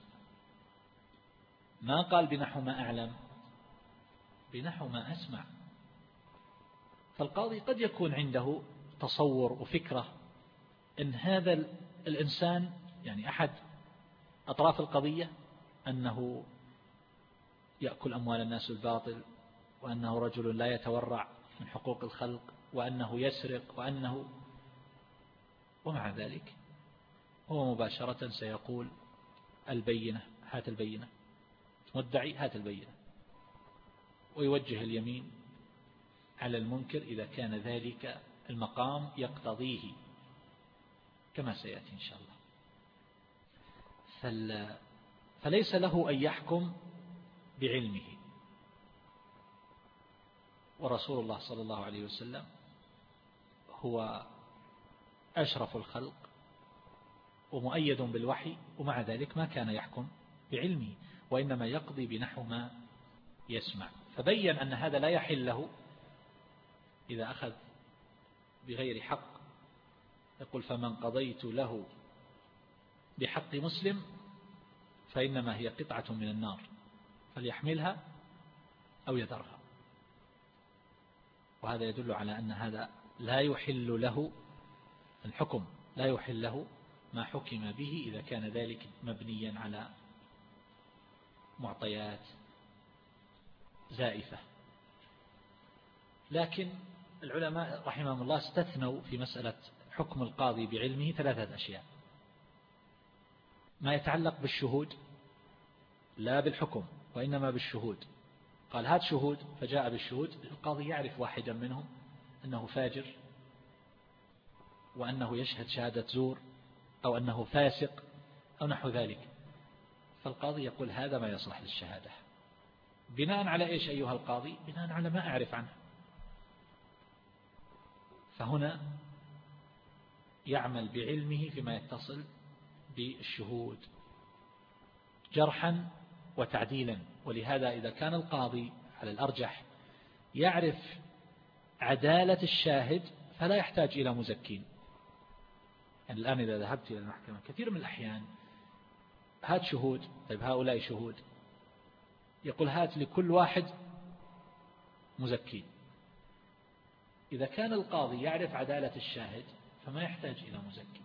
S2: ما قال بنحو ما أعلم، بنحو ما أسمع. فالقاضي قد يكون عنده تصور وفكرة أن هذا الإنسان، يعني أحد أطراف القضية، أنه يأكل أموال الناس الباطل، وأنه رجل لا يتورع من حقوق الخلق، وأنه يسرق، وأنه ومع ذلك هو مباشرة سيقول البينة، هات البينة، مدعي هات البينة، ويوجه اليمين على المنكر إذا كان ذلك المقام يقتضيه، كما سيأتي إن شاء الله. فل... فليس له أن يحكم بعلمه. ورسول الله صلى الله عليه وسلم هو أشرف الخلق ومؤيد بالوحي، ومع ذلك ما كان يحكم بعلمه، وإنما يقضي بنحو ما يسمع. فبين أن هذا لا يحل له إذا أخذ بغير حق. يقول فمن قضيت له بحق مسلم فإنما هي قطعة من النار فليحملها أو يذرها. وهذا يدل على أن هذا لا يحل له الحكم، لا يحل له ما حكم به إذا كان ذلك مبنيا على معطيات زائفة. لكن العلماء رحمهم الله استثنوا في مسألة حكم القاضي بعلمه ثلاثة أشياء: ما يتعلق بالشهود، لا بالحكم وإنما بالشهود. قال هات شهود، فجاء بالشهود، القاضي يعرف واحدا منهم أنه فاجر، وأنه يشهد شهادة زور، أو أنه فاسق أو نحو ذلك، فالقاضي يقول هذا ما يصلح للشهادة. بناء على إيش أيها القاضي؟ بناء على ما أعرف عنه. فهنا يعمل بعلمه فيما يتصل بالشهود جرحا وتعديلا. ولهذا إذا كان القاضي على الأرجح يعرف عدالة الشاهد فلا يحتاج إلى مزكين، يعني الآن إذا ذهبت إلى المحكمة كثير من الأحيان هات شهود، طيب هؤلاء شهود، يقول هات لكل واحد مزكي. إذا كان القاضي يعرف عدالة الشاهد فما يحتاج إلى مزكي،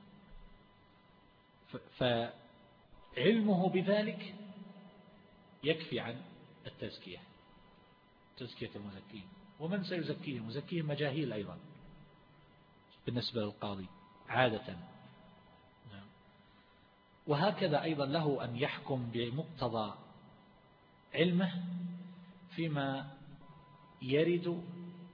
S2: فعلمه بذلك يكفي عن التزكية، تزكية المزكين. ومن سيزكيهم؟ مزكيهم مجاهيل أيضا بالنسبة للقاضي عادة. وهكذا أيضا له أن يحكم بمقتضى علمه فيما يرد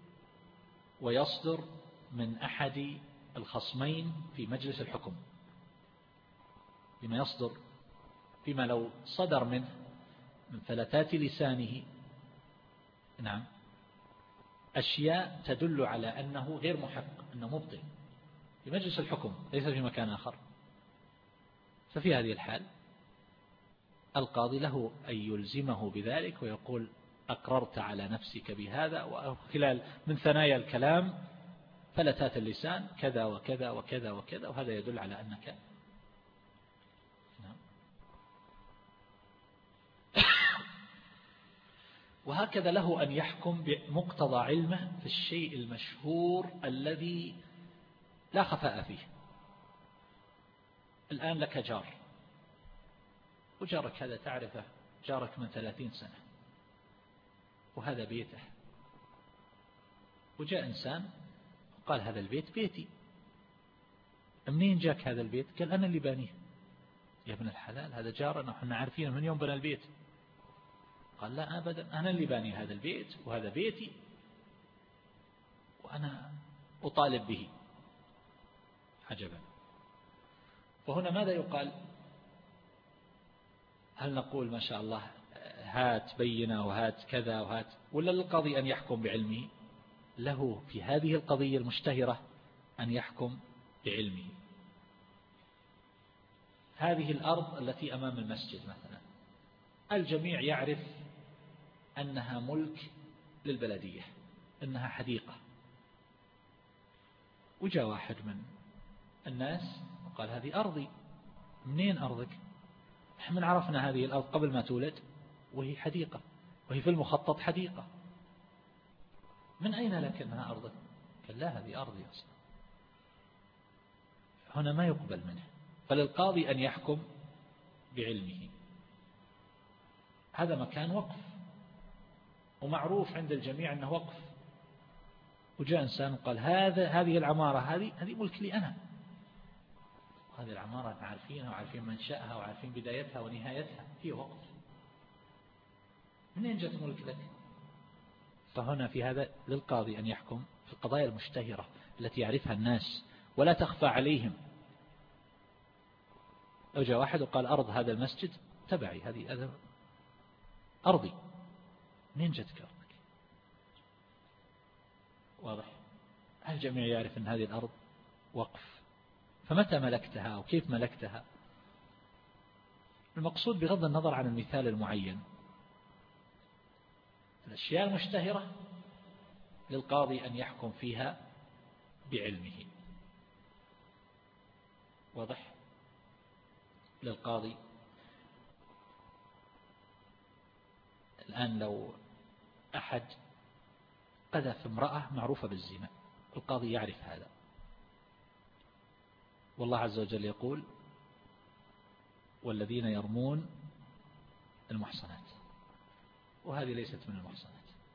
S2: ويصدر من أحد الخصمين في مجلس الحكم، فيما يصدر، فيما لو صدر منه من فلتات لسانه نعم أشياء تدل على أنه غير محق، أنه مبطل في مجلس الحكم ليس في مكان آخر، ففي هذه الحال القاضي له أن يلزمه بذلك ويقول أقررت على نفسك بهذا، وخلال من ثنايا الكلام فلتات اللسان كذا وكذا وكذا وكذا، وهذا يدل على أنك نعم. وهكذا له أن يحكم بمقتضى علمه في الشيء المشهور الذي لا خفاء فيه. الآن لك جار، وجارك هذا تعرفه جارك من ثلاثين سنة، وهذا بيته، وجاء إنسان وقال هذا البيت بيتي. منين جاك هذا البيت؟ قال أنا اللي بانيه. يا ابن الحلال هذا جارنا وحنا عارفين من يوم بنى البيت. قال لا أبدا، أنا اللي باني هذا البيت وهذا بيتي وأنا أطالب به. عجبا. وهنا ماذا يقال؟ هل نقول ما شاء الله هات بينة وهات كذا وهات، ولا للقاضي أن يحكم بعلمه؟ له في هذه القضية المشتهرة أن يحكم بعلمه. هذه الأرض التي أمام المسجد مثلا الجميع يعرف أنها ملك للبلدية، أنها حديقة، وجاء واحد من الناس وقال هذه أرضي. منين أرضك؟ من عرفنا هذه الأرض قبل ما تولد وهي حديقة، وهي في المخطط حديقة. من أين لك أنها أرضك؟ قال لا هذه أرضي أصلا. هنا ما يقبل منه، فللقاضي أن يحكم بعلمه. هذا مكان وقف ومعروف عند الجميع أنه وقف، وجاء إنسان وقال هذا هذه العمارة هذه هذه ملك لي أنا، هذه العمارة عارفينها وعارفين منشأها وعارفين بدايتها ونهايتها، هي وقف. منين جت ملك لك؟ فهنا في هذا للقاضي أن يحكم في القضايا المشتهرة التي يعرفها الناس ولا تخفى عليهم. لو جاء واحد وقال أرض هذا المسجد تبعي، هذه هذا أرضي، منين جتك أرضك؟ واضح؟ الجميع يعرف أن هذه الأرض وقف، فمتى ملكتها وكيف ملكتها؟ المقصود بغض النظر عن المثال المعين، الأشياء المشتهرة للقاضي أن يحكم فيها بعلمه. واضح؟ للقاضي الآن لو أحد قذف امرأة معروفة بالزنا، القاضي يعرف هذا، والله عز وجل يقول والذين يرمون المحصنات، وهذه ليست من المحصنات.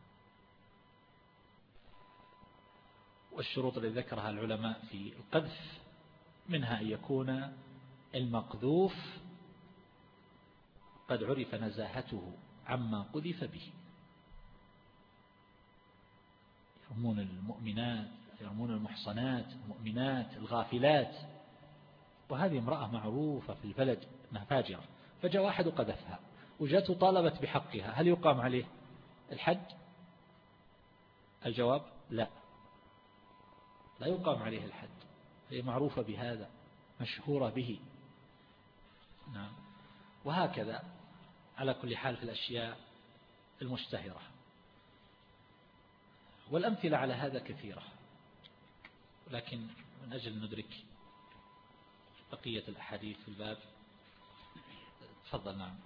S2: والشروط التي ذكرها العلماء في القذف منها أن يكون المقذوف قد عرف نزاهته عما قذف به. يرمون المؤمنات، يرمون المحصنات المؤمنات الغافلات، وهذه امرأة معروفة في البلد أنها فاجرة، فجاء واحد وقذفها وجاءت طالبت بحقها، هل يقام عليه الحد؟ الجواب لا، لا يقام عليه الحد، هي معروفة بهذا، مشهورة به. نعم. وهكذا على كل حال في الأشياء المشتهرة، والأمثلة على هذا كثيرة، ولكن من أجل ندرك بقية الأحاديث في الباب. تفضل. نعم.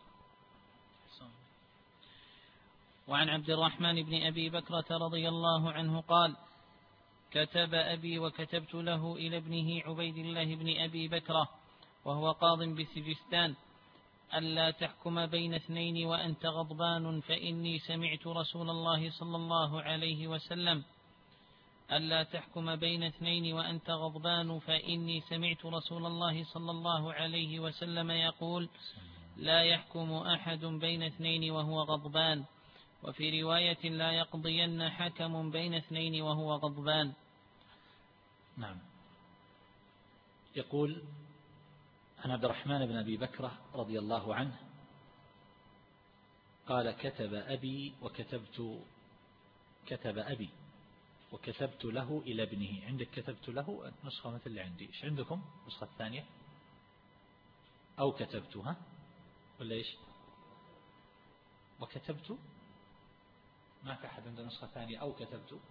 S1: وعن عبد الرحمن بن أبي بكرة رضي الله عنه قال: كتب أبي وكتبت له إلى ابنه عبيد الله بن أبي بكرة وهو قاض بسجستان: ألا تحكم بين اثنين وأنت غضبان فإني سمعت رسول الله صلى الله عليه وسلم ألا تحكم بين اثنين وأنت غضبان فإني سمعت رسول الله صلى الله عليه وسلم يقول: لا يحكم أحد بين اثنين وهو غضبان. وفي رواية: لا يقضين حكم بين اثنين وهو غضبان.
S2: نعم. يقول عن عبد الرحمن بن أبي بكرة رضي الله عنه قال: كتب أبي وكتبت كتب أبي وكتبت له إلى ابنه. عندك كتبت له نسخة مثل اللي عندي. إيش عندكم نسخة ثانية؟ أو كتبتها ولا إيش؟ وكتبت. ما في أحد عنده نسخة ثانية أو كتبت؟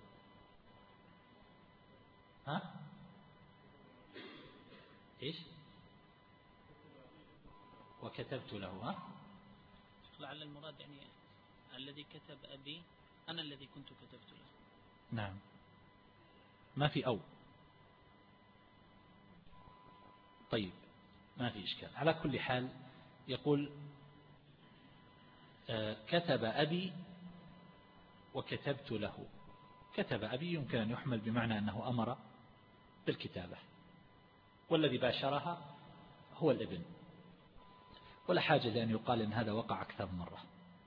S2: ها؟ إيش؟ وكتبت له. ها؟
S1: لعل المراد يعني الذي كتب أبي أنا الذي كنت كتبت له.
S2: نعم. ما في أو. طيب ما في إشكال. على كل حال يقول: آه كتب أبي وكتبت له. كتب أبي يمكن أن يحمل بمعنى أنه أمر بالكتابة، والذي باشرها هو الابن، ولا حاجة لأن يقال إن هذا وقع أكثر مرة.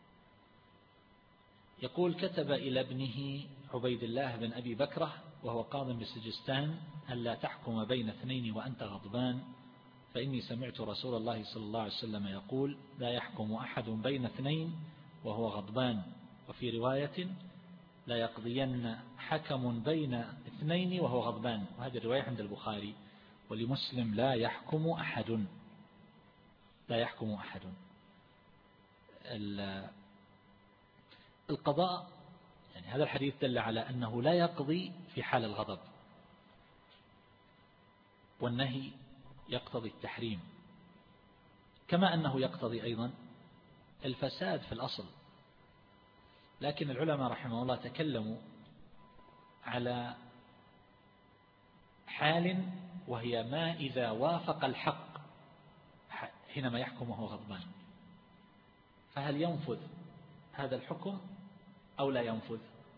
S2: يقول: كتب إلى ابنه عبيد الله بن أبي بكرة وهو قاض بسجستان: ألا تحكم بين اثنين وأنت غضبان فإني سمعت رسول الله صلى الله عليه وسلم يقول: لا يحكم أحد بين اثنين وهو غضبان. وفي رواية: لا يقضين حكم بين اثنين وهو غضبان. وهذه الرواية عند البخاري. ولمسلم: لا يحكم أحد. لا يحكم أحد. القضاء يعني هذا الحديث دل على أنه لا يقضي في حال الغضب، والنهي يقتضي التحريم، كما أنه يقتضي أيضا الفساد في الأصل. لكن العلماء رحمه الله تكلموا على حال وهي ما إذا وافق الحق حينما يحكم وهو غضبان، فهل ينفذ هذا الحكم أو لا ينفذ؟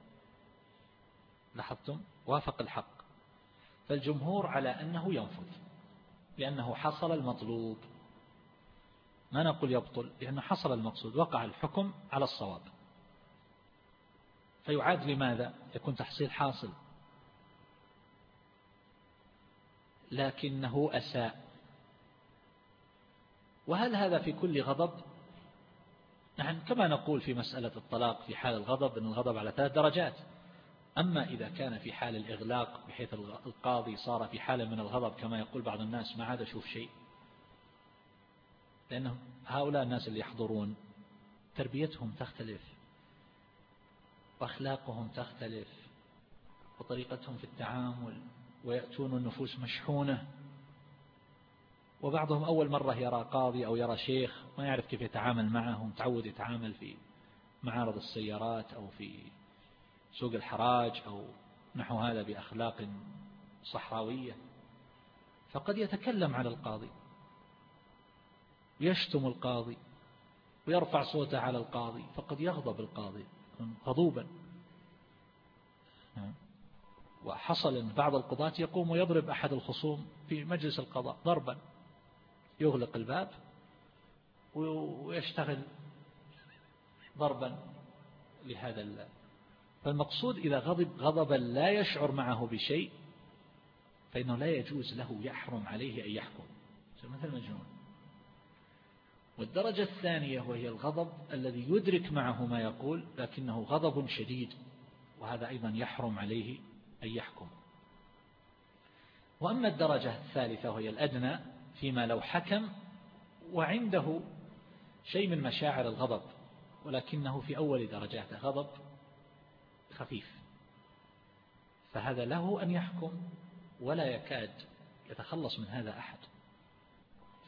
S2: لاحظتم؟ وافق الحق، فالجمهور على أنه ينفذ لأنه حصل المطلوب. ما نقول يبطل، لأنه حصل المقصود، وقع الحكم على الصواب، فيعاد لماذا؟ يكون تحصيل حاصل، لكنه أساء. وهل هذا في كل غضب؟ نحن كما نقول في مسألة الطلاق في حال الغضب أن الغضب على ثلاث درجات. أما إذا كان في حال الإغلاق بحيث القاضي صار في حالة من الغضب كما يقول بعض الناس ما عاد أشوف شيء، لأنه هؤلاء الناس اللي يحضرون تربيتهم تختلف وأخلاقهم تختلف وطريقتهم في التعامل، ويأتون النفوس مشحونة، وبعضهم أول مرة يرى قاضي أو يرى شيخ ما يعرف كيف يتعامل معهم، تعود يتعامل في معارض السيارات أو في سوق الحراج أو نحو هذا بأخلاق صحراوية، فقد يتكلم على القاضي ويشتم القاضي ويرفع صوته على القاضي، فقد يغضب القاضي غضوبا. وحصل أن بعض القضاة يقوم ويضرب أحد الخصوم في مجلس القضاء ضربا، يغلق الباب ويشتغل ضربا لهذا الله. فالمقصود إذا غضب غضبا لا يشعر معه بشيء فإنه لا يجوز له، يحرم عليه أن يحكم مثل مجنون. والدرجة الثانية وهي الغضب الذي يدرك معه ما يقول لكنه غضب شديد، وهذا أيضا يحرم عليه أن يحكم. وأما الدرجة الثالثة وهي الأدنى فيما لو حكم وعنده شيء من مشاعر الغضب ولكنه في أول درجاته غضب خفيف، فهذا له أن يحكم ولا يكاد يتخلص من هذا أحد،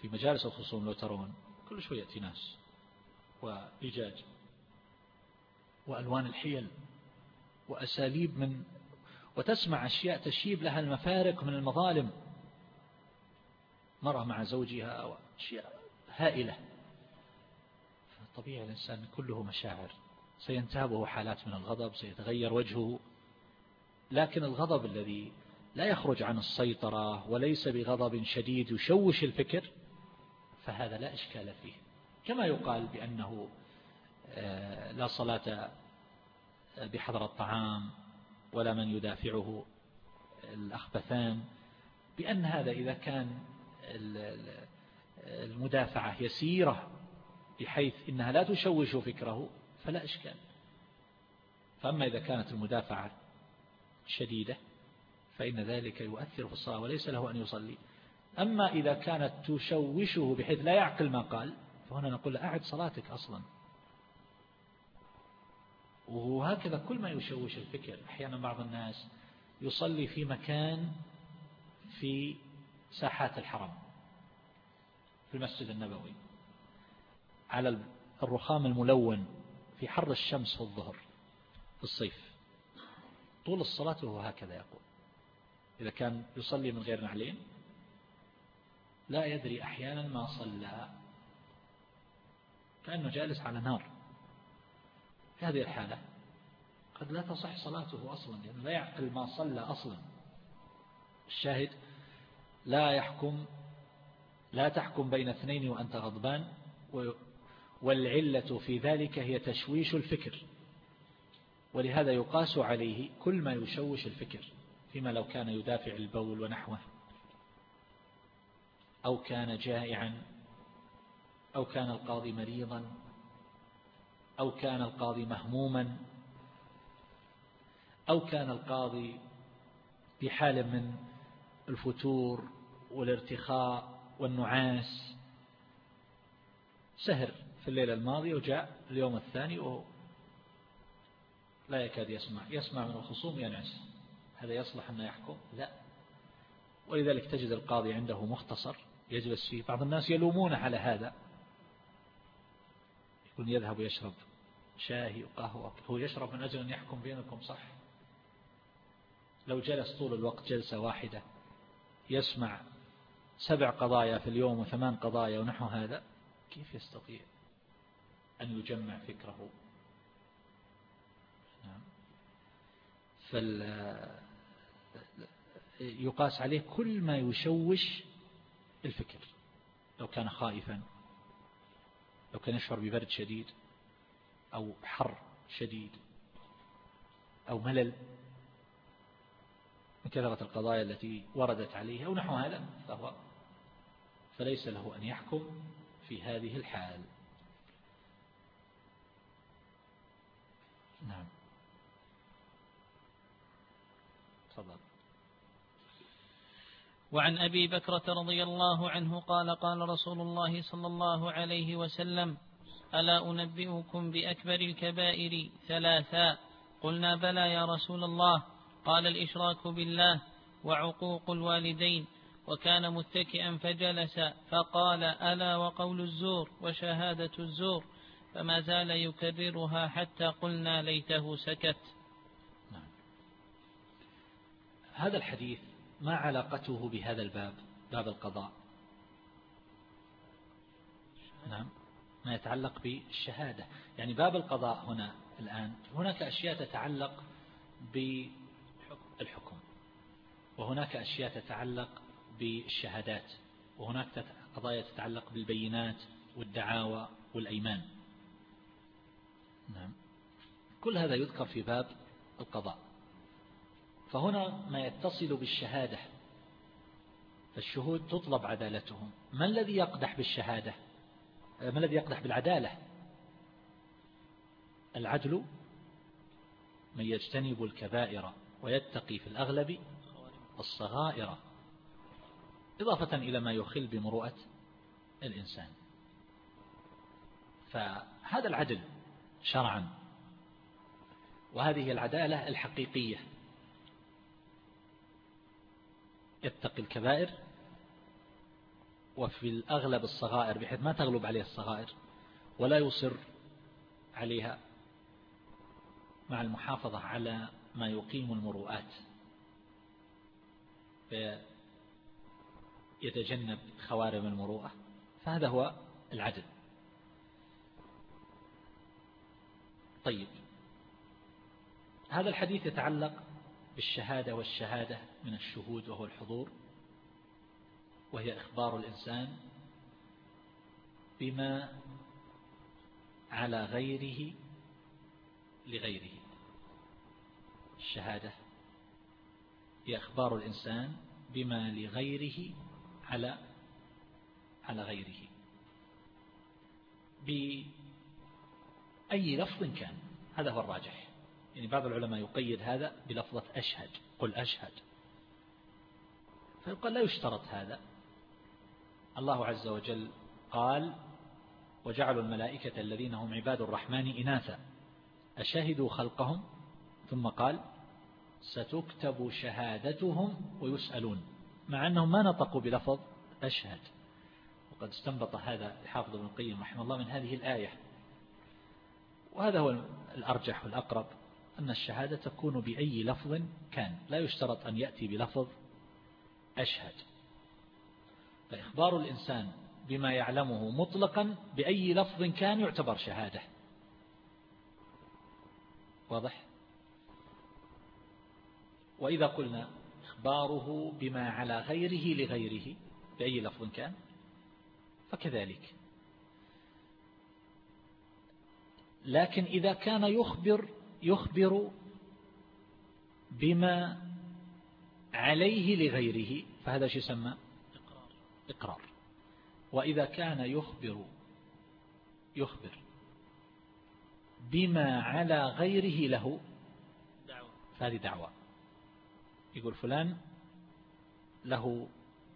S2: في مجالس الخصوم لو ترون كل شوية يأتي ناس ولجاج وألوان الحيل وأساليب من، وتسمع أشياء تشيب لها المفارق من المظالم، مرأة مع زوجها أو أشياء هائلة. فطبيعي الإنسان كله مشاعر، سينتابه حالات من الغضب، سيتغير وجهه، لكن الغضب الذي لا يخرج عن السيطرة وليس بغضب شديد يشوش الفكر فهذا لا إشكال فيه. كما يقال بأنه لا صلاة بحضر الطعام ولا من يدافعه الأخبثان، بأن هذا إذا كان المدافعة يسيرة بحيث إنها لا تشوش فكره فلا إشكال. فأما إذا كانت المدافعة شديدة فإن ذلك يؤثر في الصلاة وليس له أن يصلي. أما إذا كانت تشوشه بحيث لا يعقل ما قال فهنا نقول أعد صلاتك أصلا. وهكذا كل ما يشوش الفكر. أحيانا بعض الناس يصلي في مكان في ساحات الحرم في المسجد النبوي على الرخام الملون في حر الشمس في الظهر في الصيف، طول الصلاة وهو هكذا يقول. إذا كان يصلي من غير نعلين لا يدري أحيانا ما صلى، كأنه جالس على نار. في هذه الحالة قد لا تصح صلاته أصلا لأنه لا يعقل ما صلى أصلا. الشاهد لا يحكم لا تحكم بين اثنين وأنت غضبان، والعلة في ذلك هي تشويش الفكر، ولهذا يقاس عليه كل ما يشوش الفكر، فيما لو كان يدافع البول ونحوه، أو كان جائعا، أو كان القاضي مريضا، أو كان القاضي مهموما، أو كان القاضي بحال من الفتور والارتخاء والنعاس، سهر في الليلة الماضية وجاء اليوم الثاني ولا يكاد يسمع يسمع من الخصوم ينعس، هذا يصلح أن يحكم؟ لا. ولذلك تجد القاضي عنده مختصر يجلس فيه. بعض الناس يلومونه على هذا، يكون يذهب ويشرب شاهي وقهوة، هو يشرب من أجل أن يحكم بينكم صح؟ لو جلس طول الوقت جلسة واحدة يسمع سبع قضايا في اليوم وثمان قضايا ونحو هذا، كيف يستطيع أن يجمع فكره؟ نعم. فال يقاس عليه كل ما يشوش الفكر. لو كان خائفا، لو كان يشعر ببرد شديد أو حر شديد أو ملل من كثرة القضايا التي وردت عليه أو نحو هذا، فهو فليس له أن يحكم في هذه الحال. نعم. تفضل.
S1: وعن أبي بكرة رضي الله عنه قال قال رسول الله صلى الله عليه وسلم: ألا أنبئكم بأكبر الكبائر ثلاثا؟ قلنا بلى يا رسول الله. قال: الإشراك بالله، وعقوق الوالدين. وكان متكئا فجلس فقال: ألا وقول الزور، وشهادة الزور. فما زال يكررها حتى قلنا ليته سكت.
S2: نعم. هذا الحديث ما علاقته بهذا الباب، باب القضاء؟ نعم، ما يتعلق بالشهادة. يعني باب القضاء هنا الآن هناك أشياء تتعلق بالحكم، وهناك أشياء تتعلق بالشهادات، وهناك قضايا تتعلق بالبينات والدعاوى والأيمان. نعم. كل هذا يذكر في باب القضاء. فهنا ما يتصل بالشهادة، فالشهود تطلب عدالتهم. ما الذي يقدح بالشهادة؟ ما الذي يقدح بالعدالة؟ العدل من يجتنب الكبائر ويتقي في الأغلب الصغائر، إضافة إلى ما يخل بمروءة الإنسان. فهذا العدل شرعا، وهذه العدالة الحقيقية. يتقي الكبائر وفي الأغلب الصغائر بحيث ما تغلب عليه الصغائر ولا يصر عليها، مع المحافظة على ما يقيم المروءات، فيتجنب خوارم المروءة، فهذا هو العدل. طيب، هذا الحديث يتعلق بالشهادة والشهادة من الشهود وهو الحضور، وهي إخبار الإنسان بما على غيره لغيره. الشهادة هي إخبار الإنسان بما لغيره على على غيره بأي لفظ كان. هذا هو الراجح. يعني بعض العلماء يقيد هذا بلفظة أشهد، قل أشهد، فيقال لا يشترط هذا. الله عز وجل قال: وجعلوا الملائكة الذين هم عباد الرحمن إناثا أشهدوا خلقهم، ثم قال: ستكتب شهادتهم ويسألون، مع أنهم ما نطقوا بلفظ أشهد. وقد استنبط هذا الحافظ ابن القيم رحمه الله من هذه الآية، وهذا هو الأرجح والأقرب، أن الشهادة تكون بأي لفظ كان، لا يشترط أن يأتي بلفظ أشهد. فإخبار الإنسان بما يعلمه مطلقا بأي لفظ كان يعتبر شهادة. واضح؟ وإذا قلنا إخباره بما على غيره لغيره بأي لفظ كان فكذلك. لكن إذا كان يخبر يخبر بما عليه لغيره فهذا شيء يسمى إقرار. وإذا كان يخبر يخبر بما على غيره له فهذه دعوة. يقول فلان له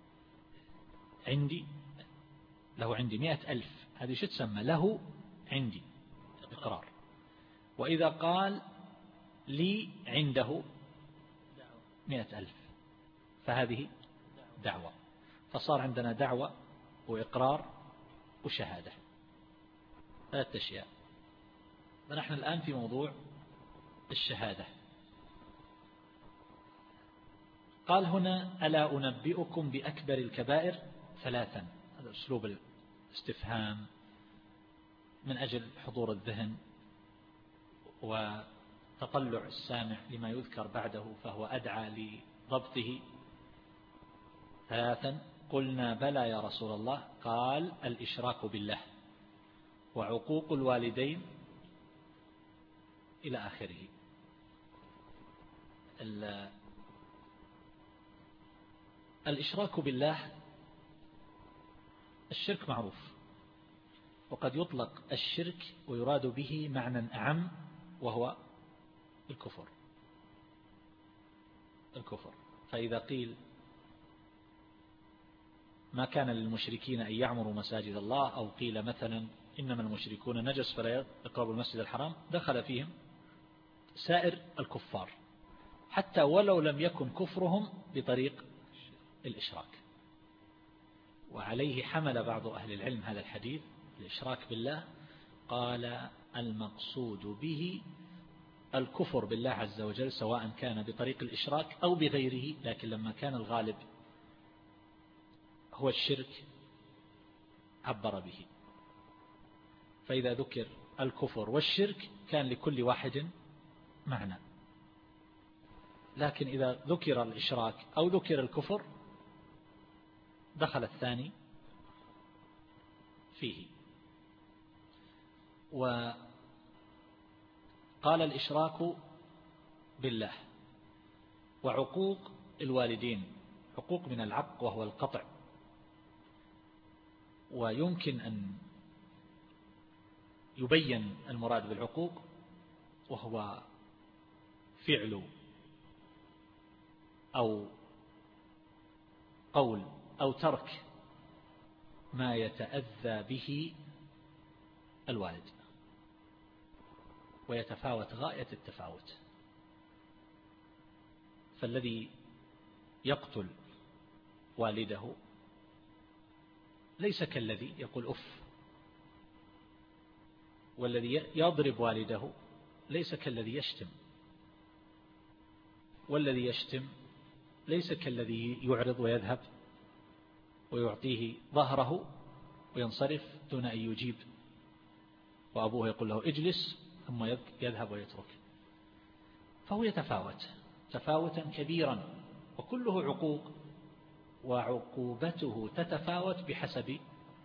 S2: عندي له عندي مئة ألف، هذه شو تسمى؟ له عندي، إقرار. وإذا قال لي عنده مئة ألف فهذه دعوة. فصار عندنا دعوة وإقرار وشهادة، ثلاثة أشياء. فنحن الآن في موضوع الشهادة. قال هنا: ألا أنبئكم بأكبر الكبائر ثلاثا. هذا أسلوب الاستفهام من أجل حضور الذهن وتطلع السامع لما يذكر بعده، فهو أدعى لضبطه. ثلاثا: قلنا بلى يا رسول الله. قال: الإشراك بالله وعقوق الوالدين إلى آخره. الإشراك بالله، الشرك معروف، وقد يطلق الشرك ويراد به معنى أعم وهو الكفر. الكفر. فإذا قيل ما كان للمشركين أن يعمروا مساجد الله، أو قيل مثلا إنما المشركون نجس فلا يقربوا المسجد الحرام، دخل فيهم سائر الكفار حتى ولو لم يكن كفرهم بطريق الإشراك. وعليه حمل بعض أهل العلم هذا الحديث الإشراك بالله. قال: المقصود به الكفر بالله عز وجل، سواء كان بطريق الإشراك أو بغيره، لكن لما كان الغالب هو الشرك عبر به. فإذا ذكر الكفر والشرك كان لكل واحد معنى، لكن إذا ذكر الإشراك أو ذكر الكفر دخل الثاني فيه. وقال: الإشراك بالله وعقوق الوالدين. حقوق من العق وهو القطع، ويمكن أن يبين المراد بالعقوق وهو فعل أو قول أو ترك ما يتأذى به الوالد، ويتفاوت غاية التفاوت. فالذي يقتل والده ليس كالذي يقول أف، والذي يضرب والده ليس كالذي يشتم، والذي يشتم ليس كالذي يعرض ويذهب ويعطيه ظهره وينصرف دون أن يجيب، وأبوه يقول له اجلس ثم يذهب ويترك. فهو يتفاوت تفاوتا كبيرا، وكله عقوق، وعقوبته تتفاوت بحسب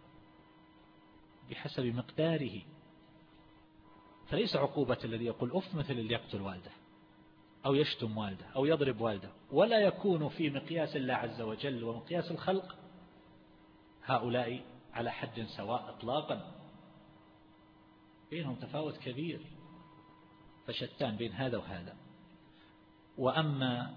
S2: بحسب مقداره. فليس عقوبة الذي يقول أف مثل اللي يقتل والده أو يشتم والده أو يضرب والده، ولا يكون في مقياس الله عز وجل ومقياس الخلق هؤلاء على حد سواء إطلاقا، بينهم تفاوت كبير، فشتان بين هذا وهذا. وأما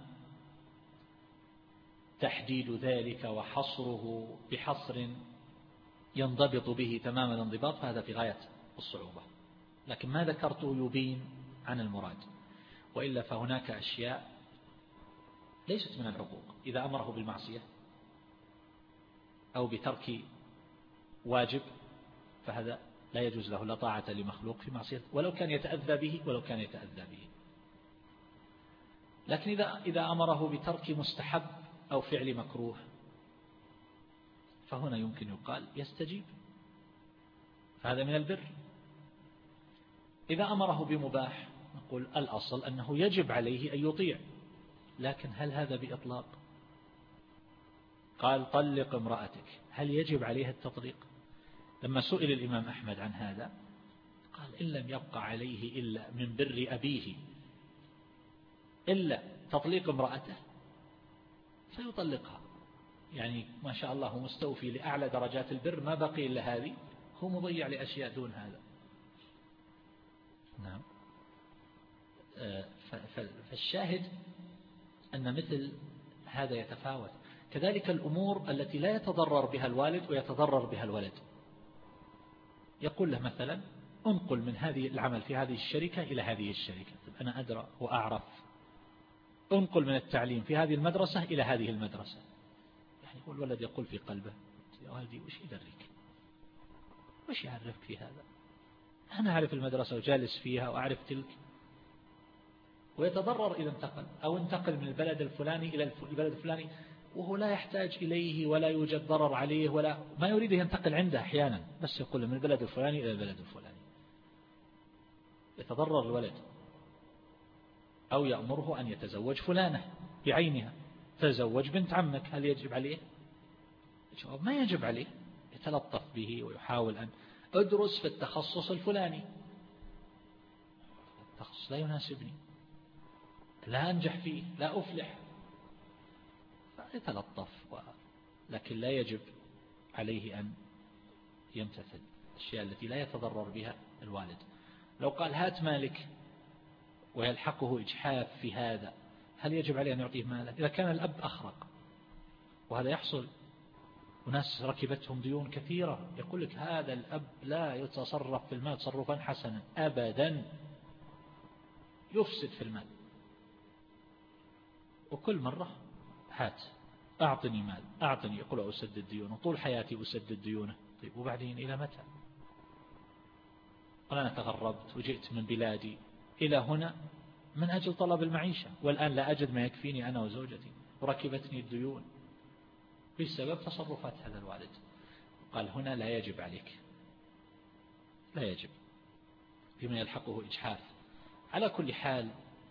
S2: تحديد ذلك وحصره بحصر ينضبط به تمام الانضباط فهذا في غاية الصعوبة، لكن ما ذكرته يبين عن المراد. وإلا فهناك أشياء ليست من العقوق، إذا أمره بالمعصية أو بترك واجب فهذا لا يجوز له لا طاعة لمخلوق في معصية ولو كان يتأذى به ولو كان يتأذى به. لكن إذا إذا أمره بترك مستحب أو فعل مكروه فهنا يمكن يقال يستجيب، فهذا من البر. إذا أمره بمباح نقول الأصل أنه يجب عليه أن يطيع، لكن هل هذا بإطلاق؟ قال طلق امرأتك، هل يجب عليها التطليق؟ لما سئل الإمام أحمد عن هذا قال إن لم يبقى عليه إلا من بر أبيه إلا تطليق امرأته فيطلقها، يعني ما شاء الله هو مستوفي لأعلى درجات البر، ما بقي إلا هذه، هو مضيع لأشياء دون هذا. نعم. فالشاهد أن مثل هذا يتفاوت. كذلك الأمور التي لا يتضرر بها الوالد ويتضرر بها الولد، يقول له مثلا انقل من هذه العمل في هذه الشركة إلى هذه الشركة، أنا أدرى وأعرف. انقل من التعليم في هذه المدرسة إلى هذه المدرسة، يعني يقول الولد يقول في قلبه يا والدي وش يدرك، وش يعرفك في هذا، أنا أعرف المدرسة وجالس فيها وأعرف تلك. ويتضرر إذا انتقل أو انتقل من البلد الفلاني إلى البلد الفلاني وهو لا يحتاج إليه ولا يوجد ضرر عليه ولا ما يريد ينتقل عنده أحيانا، بس يقول من البلد الفلاني إلى البلد الفلاني، يتضرر الولد. أو يأمره أن يتزوج فلانة بعينها، تزوج بنت عمك، هل يجب عليه؟ الجواب ما يجب عليه، يتلطف به ويحاول أن أدرس في التخصص الفلاني، التخصص لا يناسبني، لا أنجح فيه، لا أفلح، يتلطف، لكن لا يجب عليه أن يمتثل الأشياء التي لا يتضرر بها الوالد. لو قال هات مالك ويلحقه إجحاف في هذا، هل يجب عليه أن يعطيه ماله؟ إذا كان الأب أخرق، وهذا يحصل، وناس ركبتهم ديون كثيرة، يقول لك هذا الأب لا يتصرف في المال تصرفا حسنا أبدا، يفسد في المال، وكل مرة هات أعطني مال أعطني، يقول أسدد ديونه، طول حياتي أسدد ديونه. طيب وبعدين إلى متى؟ قال أنا تغربت وجئت من بلادي إلى هنا من أجل طلب المعيشة، والآن لا أجد ما يكفيني أنا وزوجتي وركبتني الديون بسبب تصرفات هذا الوالد. قال هنا لا يجب عليك، لا يجب بما يلحقه إجحاف. على كل حال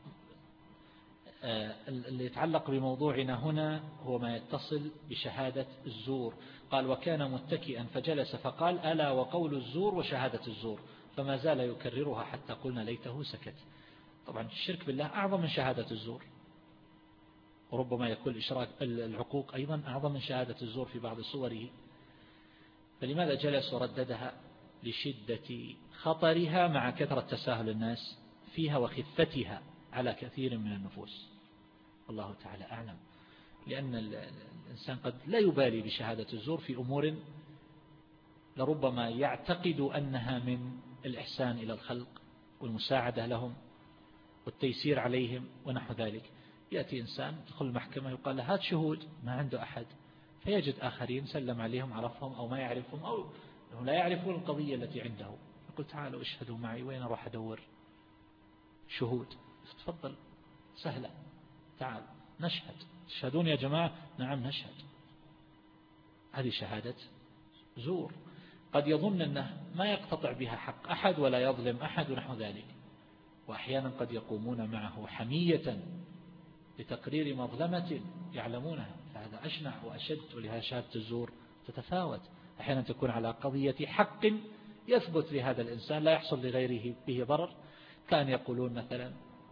S2: اللي يتعلق بموضوعنا هنا هو ما يتصل بشهادة الزور. قال وكان متكئا فجلس فقال ألا وقول الزور وشهادة الزور، فما زال يكررها حتى قلنا ليته سكت. طبعا الشرك بالله أعظم من شهادة الزور، وربما يكون الإشراك العقوق أيضا أعظم من شهادة الزور في بعض صوره. فلماذا جلس ورددها؟ لشدة خطرها مع كثرة تساهل الناس فيها وخفتها على كثير من النفوس، والله تعالى أعلم. لأن الإنسان قد لا يبالي بشهادة الزور في أمور لربما يعتقد أنها من الإحسان إلى الخلق والمساعدة لهم والتيسير عليهم ونحو ذلك. يأتي إنسان يدخل المحكمة يقال له هات شهود، ما عنده أحد، فيجد آخرين سلم عليهم عرفهم أو ما يعرفهم أو لا يعرفون القضية التي عنده، يقول تعالوا اشهدوا معي، وين أروح أدور شهود؟ تفضل سهلة، تعال نشهد، تشهدون يا جماعة؟ نعم نشهد. هذه شهادة زور، قد يظن أنه ما يقتطع بها حق أحد ولا يظلم أحد ونحو ذلك، وأحيانا قد يقومون معه حمية لتقرير مظلمة يعلمونها، فهذا أشنع وأشد. ولهذا شهادة الزور تتفاوت، أحيانا تكون على قضية حق يثبت لهذا الإنسان لا يحصل لغيره به ضرر، كان يقولون مثلا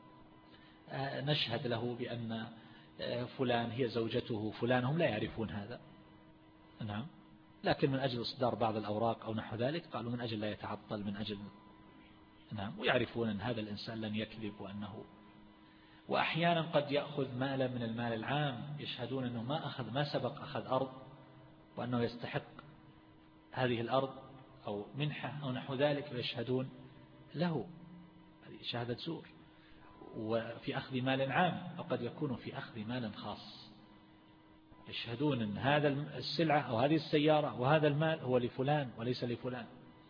S2: نشهد له بأن فلان هي زوجته فلان، هم لا يعرفون هذا، نعم، لكن من أجل إصدار بعض الأوراق أو نحو ذلك قالوا من أجل لا يتعطل، من أجل، نعم، ويعرفون أن هذا الإنسان لن يكذب وأنه. وأحيانا قد يأخذ مالا من المال العام، يشهدون أنه ما أخذ، ما سبق أخذ أرض، وأنه يستحق هذه الأرض أو منحة أو نحو ذلك، ويشهدون له. هذه شهادة زور. وفي أخذ مال عام، وقد يكون في أخذ مال خاص، يشهدون أن هذا السلعة أو هذه السيارة وهذا المال هو لفلان وليس لفلان،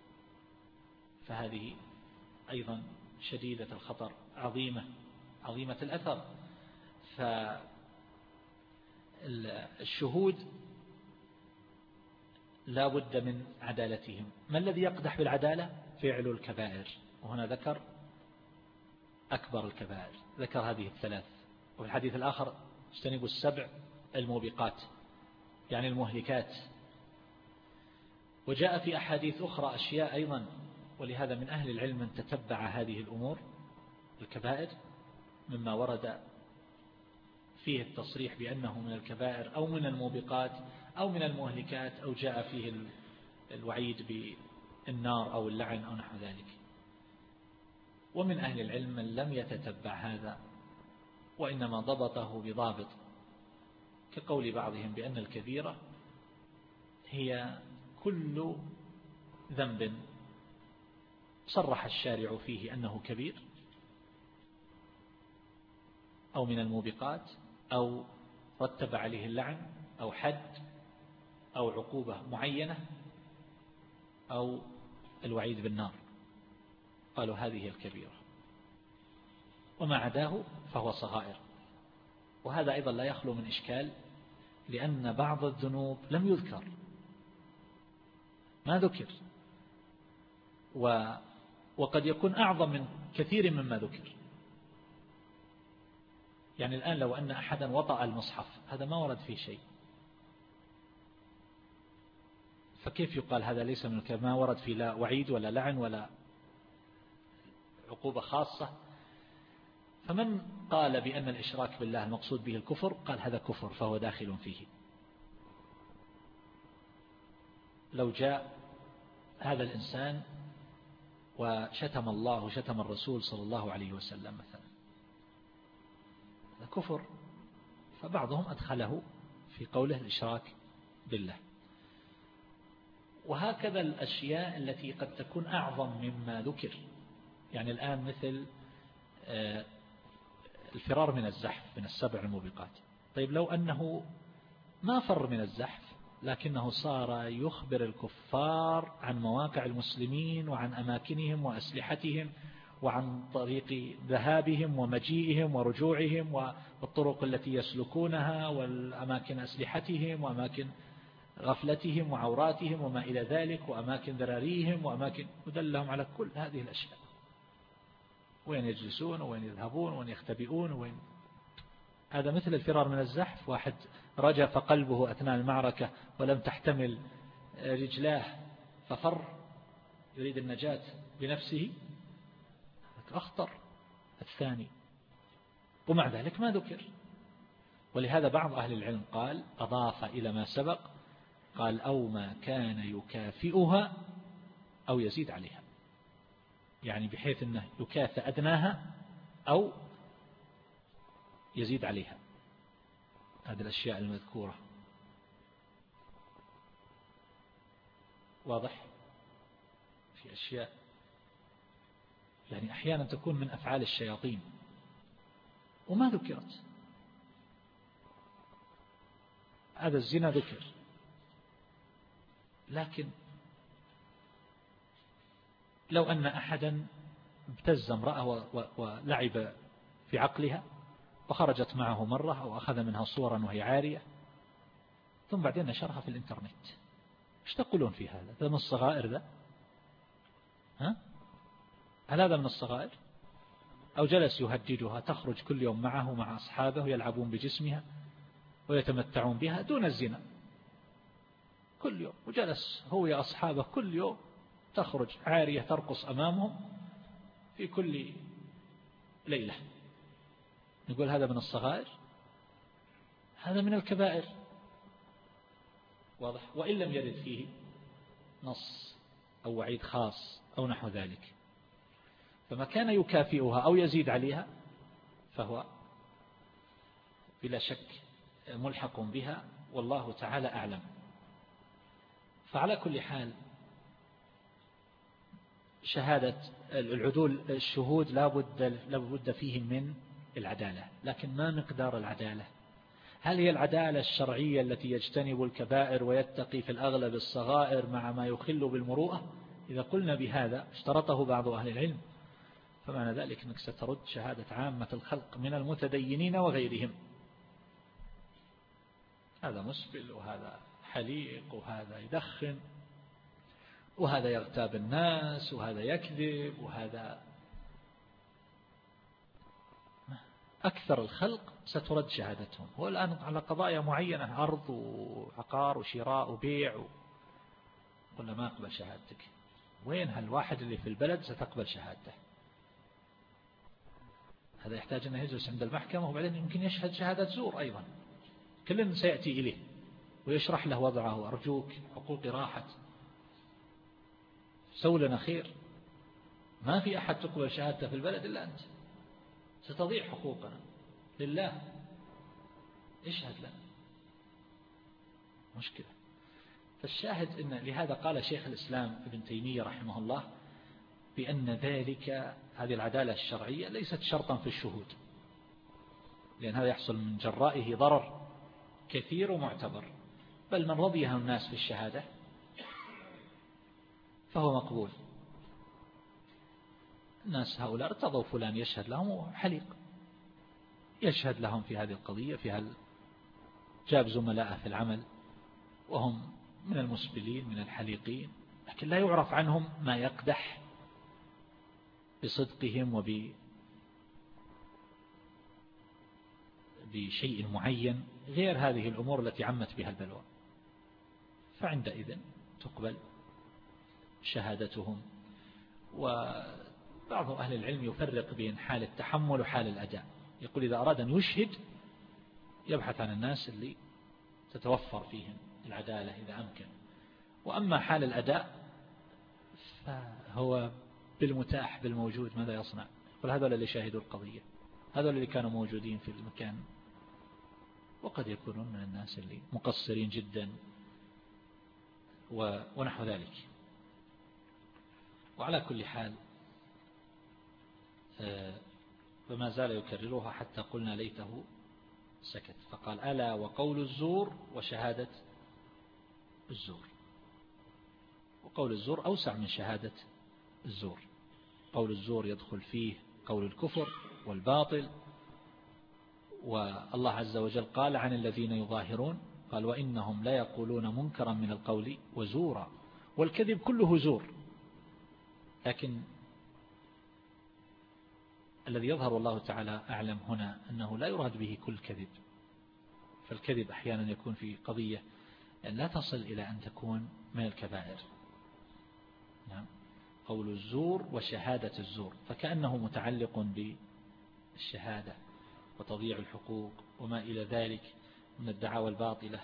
S2: فهذه أيضا شديدة الخطر، عظيمة عظيمة الأثر. فالشهود لا بد من عدالتهم. ما الذي يقدح بالعدالة؟ فعل الكبائر، وهنا ذكر أكبر الكبائر، ذكر هذه الثلاث. وفي الحديث الآخر اجتنبوا السبع الموبقات، يعني المهلكات. وجاء في أحاديث أخرى أشياء أيضا، ولهذا من أهل العلم من تتبع هذه الأمور الكبائر مما ورد فيه التصريح بأنه من الكبائر أو من الموبقات أو من المهلكات، أو جاء فيه الوعيد بالنار أو اللعن أو نحو ذلك. ومن أهل العلم من لم يتتبع هذا، وإنما ضبطه بضابط، كقول بعضهم بأن الكبيرة هي كل ذنب صرح الشارع فيه أنه كبير أو من الموبقات أو رتب عليه اللعن أو حد أو عقوبة معينة أو الوعيد بالنار، قالوا هذه الكبيرة، وما عداه فهو صغائر. وهذا أيضا لا يخلو من إشكال، لأن بعض الذنوب لم يذكر، ما ذكر، و وقد يكون أعظم من كثير مما ذكر. يعني الآن لو أن أحدا وطأ المصحف، هذا ما ورد فيه شيء، فكيف يقال هذا ليس من الكبائر؟ ما ورد فيه لا وعيد ولا لعن ولا عقوبة خاصة. فمن قال بأن الإشراك بالله المقصود به الكفر، قال هذا كفر فهو داخل فيه. لو جاء هذا الإنسان وشتم الله وشتم الرسول صلى الله عليه وسلم مثلا، هذا كفر، فبعضهم أدخله في قوله الإشراك بالله. وهكذا الأشياء التي قد تكون أعظم مما ذكر، يعني الآن مثل الفرار من الزحف من السبع الموبقات. طيب لو أنه ما فر من الزحف، لكنه صار يخبر الكفار عن مواقع المسلمين وعن أماكنهم وأسلحتهم وعن طريق ذهابهم ومجيئهم ورجوعهم والطرق التي يسلكونها والأماكن أسلحتهم وأماكن غفلتهم وعوراتهم وما إلى ذلك وأماكن ذراريهم وأماكن، ودلهم على كل هذه الأشياء، وين يجلسون وين يذهبون وين يختبئون وين. هذا مثل الفرار من الزحف، واحد رجف قلبه أثناء المعركة ولم تحتمل رجلاه ففر يريد النجاة بنفسه، أخطر الثاني، ومع ذلك ما ذكر. ولهذا بعض أهل العلم قال أضاف إلى ما سبق، قال أو ما كان يكافئها أو يزيد عليها، يعني بحيث أنه يكافئ أدناها أو يزيد عليها. هذه الأشياء المذكورة واضح. في أشياء يعني أحيانا تكون من أفعال الشياطين وما ذكرت. هذا الزنا ذكر لكن لو أن أحدا ابتز امرأة ولعب في عقلها وخرجت معه مرة أو أخذ منها صورا وهي عارية ثم بعدين نشرها في الإنترنت، ايش تقولون في هذا؟ هذا من الصغائر ذا؟ ها؟ هل هذا من الصغائر؟ أو جلس يهددها، تخرج كل يوم معه مع أصحابه يلعبون بجسمها ويتمتعون بها دون الزنا كل يوم، وجلس هو يا أصحابه كل يوم تخرج عارية ترقص أمامهم في كل ليلة، نقول هذا من الصغائر؟ هذا من الكبائر، واضح؟ وإن لم يرد فيه نص أو وعيد خاص أو نحو ذلك، فما كان يكافئها أو يزيد عليها فهو بلا شك ملحق بها، والله تعالى أعلم. فعلى كل حال شهادة العدول الشهود لابد لابد فيهم من العدالة، لكن ما مقدار العدالة؟ هل هي العدالة الشرعية التي يجتنب الكبائر ويتقي في الأغلب الصغائر مع ما يخل بالمروءة؟ إذا قلنا بهذا اشترطه بعض أهل العلم فمعنى ذلك أنك سترد شهادة عامة الخلق من المتدينين وغيرهم، هذا مسبل وهذا حليق وهذا يدخن وهذا يغتاب الناس وهذا يكذب وهذا، أكثر الخلق سترد شهادتهم. هو الآن على قضايا معينة، أرض وعقار وشراء وبيع، قلنا ما أقبل شهادتك. وين هالواحد اللي في البلد ستقبل شهادته؟ هذا يحتاج أنه يجلس عند المحكمة وبعدين يمكن يشهد شهادة زور أيضا، كل سيأتي إليه ويشرح له وضعه، أرجوك حقوقي راحت، سوي لنا خير، ما في أحد تقبل شهادته في البلد إلا أنت، ستضيع حقوقنا لله، اشهد لنا، مشكلة. فالشاهد إن لهذا قال شيخ الإسلام ابن تيمية رحمه الله بأن ذلك هذه العدالة الشرعية ليست شرطا في الشهود، لأن هذا يحصل من جرائه ضرر كثير ومعتبر، بل من رضيها الناس في الشهادة فهو مقبول. الناس هؤلاء ارتضوا فلان يشهد لهم وحليق يشهد لهم في هذه القضية، في هل جاب زملاء في العمل وهم من المسبلين من الحليقين، لكن لا يعرف عنهم ما يقدح بصدقهم وب بشيء معين غير هذه الأمور التي عمت بها البلوى، فعندئذ تقبل شهادتهم. وبعض أهل العلم يفرق بين حال التحمل وحال الأداء، يقول إذا أراد أن يشهد يبحث عن الناس اللي تتوفر فيهم العدالة إذا أمكن، وأما حال الأداء فهو بالمتاح بالموجود ماذا يصنع؟ يقول هذول اللي شاهدوا القضية، هذول اللي كانوا موجودين في المكان، وقد يكونون من الناس اللي مقصرين جدا ونحو ذلك. وعلى كل حال فما زال يكررها حتى قلنا ليته سكت، فقال ألا وقول الزور وشهادة الزور. وقول الزور أوسع من شهادة الزور، قول الزور يدخل فيه قول الكفر والباطل، والله عز وجل قال عن الذين يظاهرون قال وإنهم لا يقولون منكرا من القول وزورا، والكذب كله زور، لكن الذي يظهر الله تعالى أعلم هنا أنه لا يراد به كل كذب، فالكذب أحيانا يكون في قضية أن لا تصل إلى أن تكون من الكبائر. نعم، قول الزور وشهادة الزور، فكأنه متعلق بالشهادة وتضييع الحقوق وما إلى ذلك من الدعاوى الباطلة.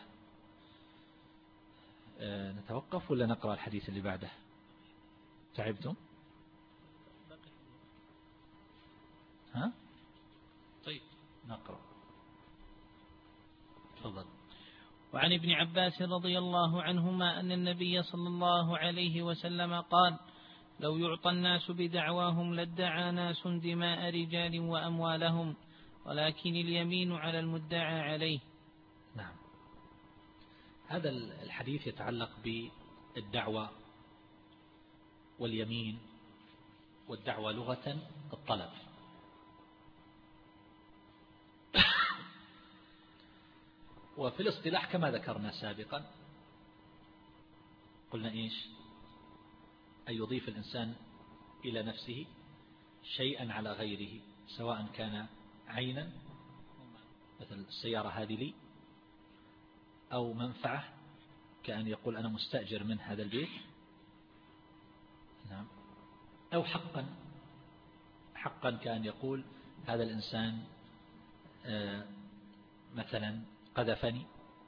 S2: أه نتوقف ولا نقرأ الحديث اللي بعده؟ تعبتم؟ ها؟ طيب نقرأ. تفضل.
S1: وعن ابن عباس رضي الله عنهما أن النبي صلى الله عليه وسلم قال لو يعطى الناس بدعواهم لادعى ناس دماء رجال وأموالهم، ولكن اليمين على المدعى عليه.
S2: نعم، هذا الحديث يتعلق الدعوة واليمين، والدعوة لغة الطلب. وفي الاصطلاح كما ذكرنا سابقا قلنا إيش؟ أن يضيف الإنسان إلى نفسه شيئا على غيره، سواء كان عينا مثل السيارة هذه لي، أو منفعة كأن يقول أنا مستأجر من هذا البيت، نعم، أو حقا حقا كأن يقول هذا الإنسان آه مثلا قذفني،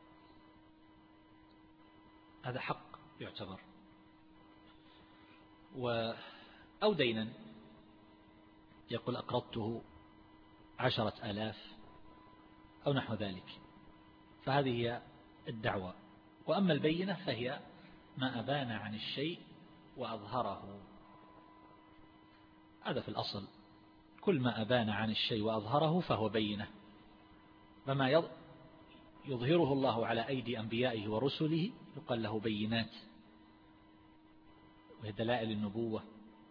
S2: هذا حق يعتبر، و أو دينا يقول أقرضته عشرة آلاف أو نحو ذلك، فهذه هي الدعوة. وأما البينة فهي ما أبان عن الشيء وأظهره، هذا في الأصل كل ما أبان عن الشيء وأظهره فهو بينة، فما يظهره الله على أيدي أنبيائه ورسله يقال له بينات، وهي دلائل النبوة.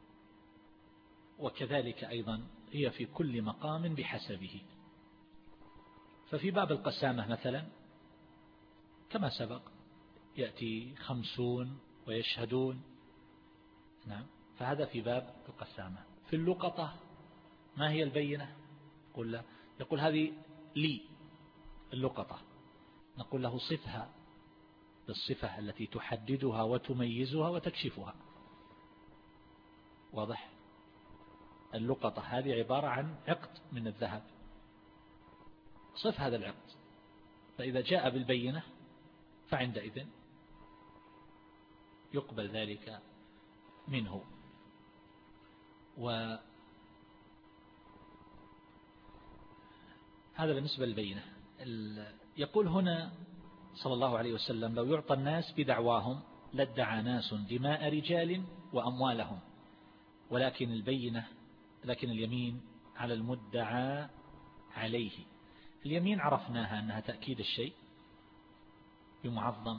S2: وكذلك أيضا هي في كل مقام بحسبه. ففي باب القسامة مثلا كما سبق يأتي خمسون ويشهدون، نعم، فهذا في باب القسامة. في اللقطة ما هي البينة؟ يقول, له يقول هذه لي اللقطة، نقول له صفها بالصفة التي تحددها وتميزها وتكشفها. واضح؟ اللقطة هذه عبارة عن عقد من الذهب، صف هذا العقد، فإذا جاء بالبينة فعندئذ يقبل ذلك منه. وهذا بالنسبة للبينة. يقول هنا صلى الله عليه وسلم لو يعطى الناس بدعواهم لادعى ناس دماء رجال وأموالهم، ولكن البينة لكن اليمين على المدعى عليه. اليمين عرفناها أنها تأكيد الشيء بمعظم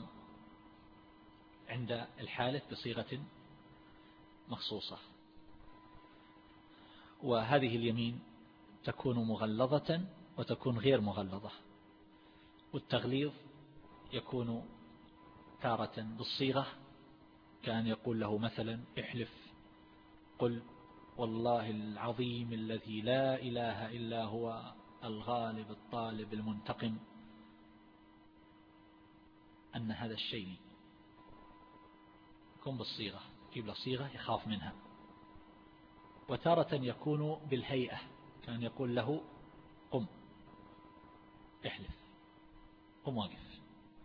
S2: عند الحالف بصيغة مخصوصة، وهذه اليمين تكون مغلظة وتكون غير مغلظة، والتغليظ يكون تارة بالصيغة كان يقول له مثلا احلف قل والله العظيم الذي لا إله إلا هو الغالب الطالب المنتقم أن هذا الشيء يكون بالصيغة، يجيب له صيغة يخاف منها. وتارة يكون بالهيئة كان يقول له قم احلف قم واقف.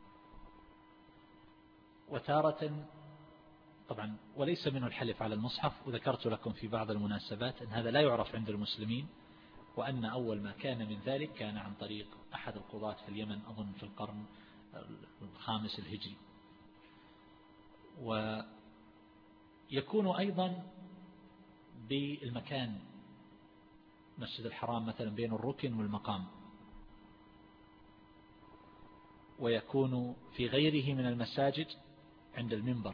S2: وتارة طبعا وليس منه الحلف على المصحف، وذكرت لكم في بعض المناسبات أن هذا لا يعرف عند المسلمين، وأن أول ما كان من ذلك كان عن طريق أحد القضاة في اليمن أظن في القرن الخامس الهجري. ويكون أيضا بالمكان، مسجد الحرام مثلا بين الركن والمقام، ويكون في غيره من المساجد عند المنبر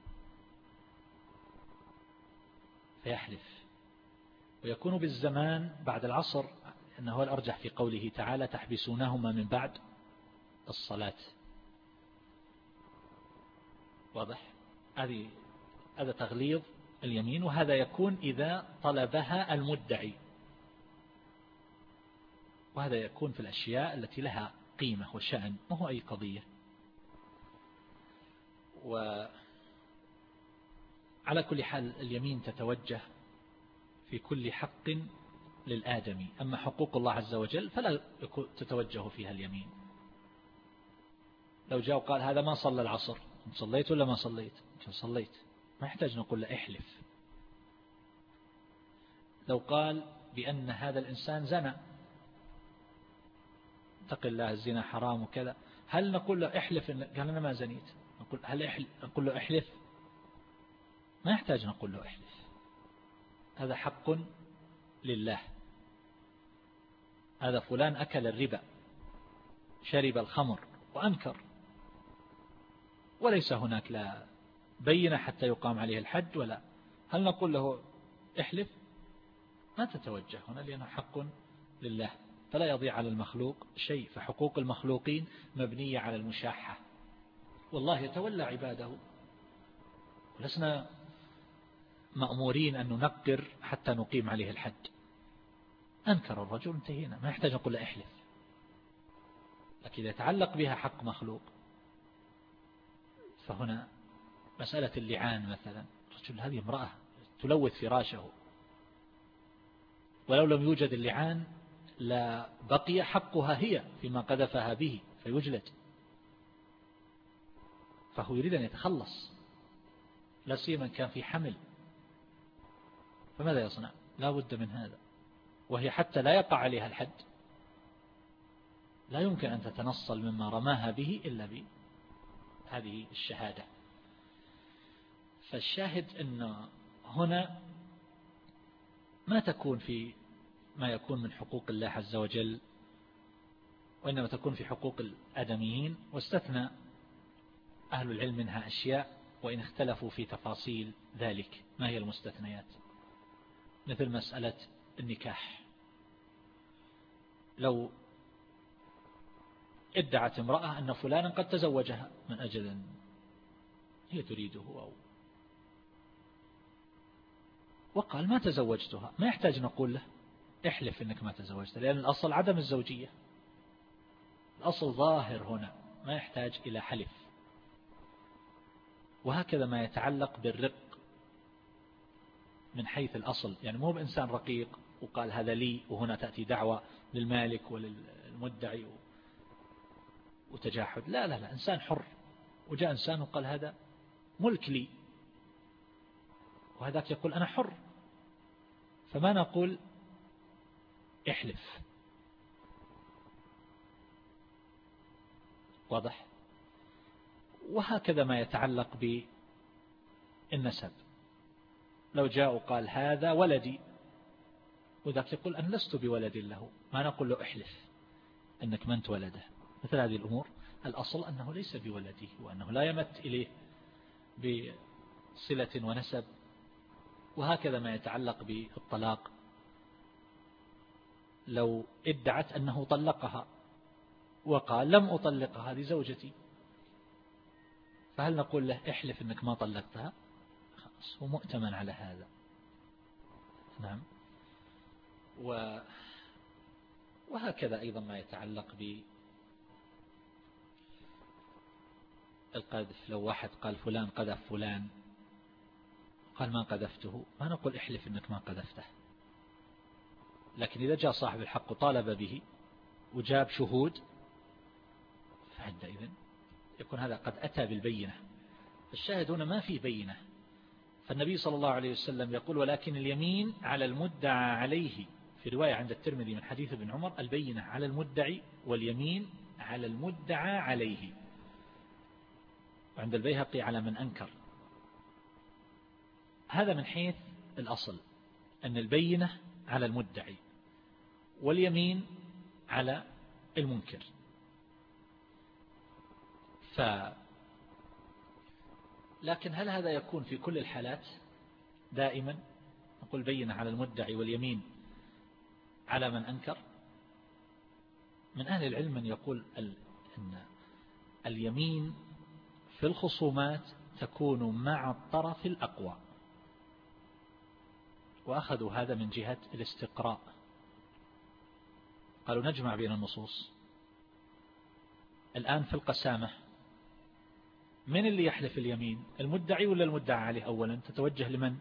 S2: فيحلف. ويكون بالزمان بعد العصر، أنه هو الأرجح في قوله تعالى تحبسونهما من بعد الصلاة. واضح؟ هذه هذا تغليظ اليمين، وهذا يكون إذا طلبها المدعي، وهذا يكون في الأشياء التي لها قيمة وشأن، ما هو أي قضية. وعلى كل حال اليمين تتوجه في كل حق للآدمي، أما حقوق الله عز وجل فلا تتوجه فيها اليمين. لو جاء وقال هذا ما صلى العصر، صليت ولا ما صليت؟ صليت، ما يحتاج نقول له احلف. لو قال بأن هذا الإنسان زنى، اتق الله الزنا حرام وكذا، هل نقول له احلف؟ قال أنا ما زنيت، نقول هل احلف؟ نقول له احلف؟ ما يحتاج نقول له احلف، هذا حق لله. هذا فلان أكل الربا، شرب الخمر وأنكر، وليس هناك لا بينة حتى يقام عليه الحد ولا؟ هل نقول له احلف؟ ما تتوجه هنا لأنه حق لله، فلا يضيع على المخلوق شيء، فحقوق المخلوقين مبنية على المشاحة، والله يتولى عباده، ولسنا مأمورين أن ننقر حتى نقيم عليه الحد. أنكر الرجل انتهينا، ما يحتاج نقول له احلف. لكن إذا يتعلق بها حق مخلوق فهنا مسألة اللعان مثلا، رجل هذه امرأة تلوث فراشه، ولو لم يوجد اللعان لا بقي حقها هي فيما قذفها به فيجلد، فهو يريد أن يتخلص، لا سيما كان في حمل، فماذا يصنع؟ لا بد من هذا. وهي حتى لا يقع عليها الحد لا يمكن أن تتنصل مما رماها به إلا بهذه الشهادة. فالشاهد أن هنا ما تكون في ما يكون من حقوق الله عز وجل، وإنما تكون في حقوق الآدميين، واستثنى أهل العلم منها أشياء وإن اختلفوا في تفاصيل ذلك. ما هي المستثنيات؟ مثل مسألة النكاح، لو ادعت امرأة أن فلانا قد تزوجها من أجل أن هي تريده أو وقال ما تزوجتها، ما يحتاج نقول له احلف إنك ما تزوجتها، لأن الأصل عدم الزوجية، الأصل ظاهر هنا، ما يحتاج إلى حلف. وهكذا ما يتعلق بالرق من حيث الأصل، يعني مو بإنسان رقيق وقال هذا لي، وهنا تأتي دعوة للمالك وللمدعي وتجاحد، لا لا لا، إنسان حر، وجاء إنسان وقال هذا ملك لي، وهذاك يقول أنا حر، فما نقول احلف. واضح؟ وهكذا ما يتعلق بالنسب، لو جاء وقال هذا ولدي، وذاك يقول أنا لست بولد له، ما نقول له احلف أنك من ولده. مثل هذه الأمور الأصل أنه ليس بولده، وأنه لا يمت إليه بصلة ونسب. وهكذا ما يتعلق بالطلاق، لو ادعت أنه طلقها وقال لم أطلقها هذه زوجتي، فهل نقول له احلف أنك ما طلقتها؟ خلاص هو مؤتمن على هذا. نعم. و وهكذا أيضا ما يتعلق بالقذف، لو واحد قال فلان قذف فلان، قال ما قذفته، ما نقول احلف أنك ما قذفته. لكن إذا جاء صاحب الحق وطالب به وجاب شهود، فعندئذ يكون هذا قد أتى بالبينة. الشاهد هنا ما في بينة، فالنبي صلى الله عليه وسلم يقول ولكن اليمين على المدعى عليه، في رواية عند الترمذي من حديث ابن عمر البينة على المدعي واليمين على المدعى عليه، وعند البيهقي على من أنكر. هذا من حيث الأصل أن البينة على المدعي واليمين على المنكر. ف لكن هل هذا يكون في كل الحالات دائما؟ نقول بينة على المدعي واليمين على من أنكر. من أهل العلم من يقول أن اليمين في الخصومات تكون مع الطرف الأقوى، وأخذوا هذا من جهة الاستقراء، قالوا نجمع بين النصوص. الآن في القسامة من اللي يحلف اليمين؟ المدعي ولا المدعى عليه؟ أولا تتوجه لمن؟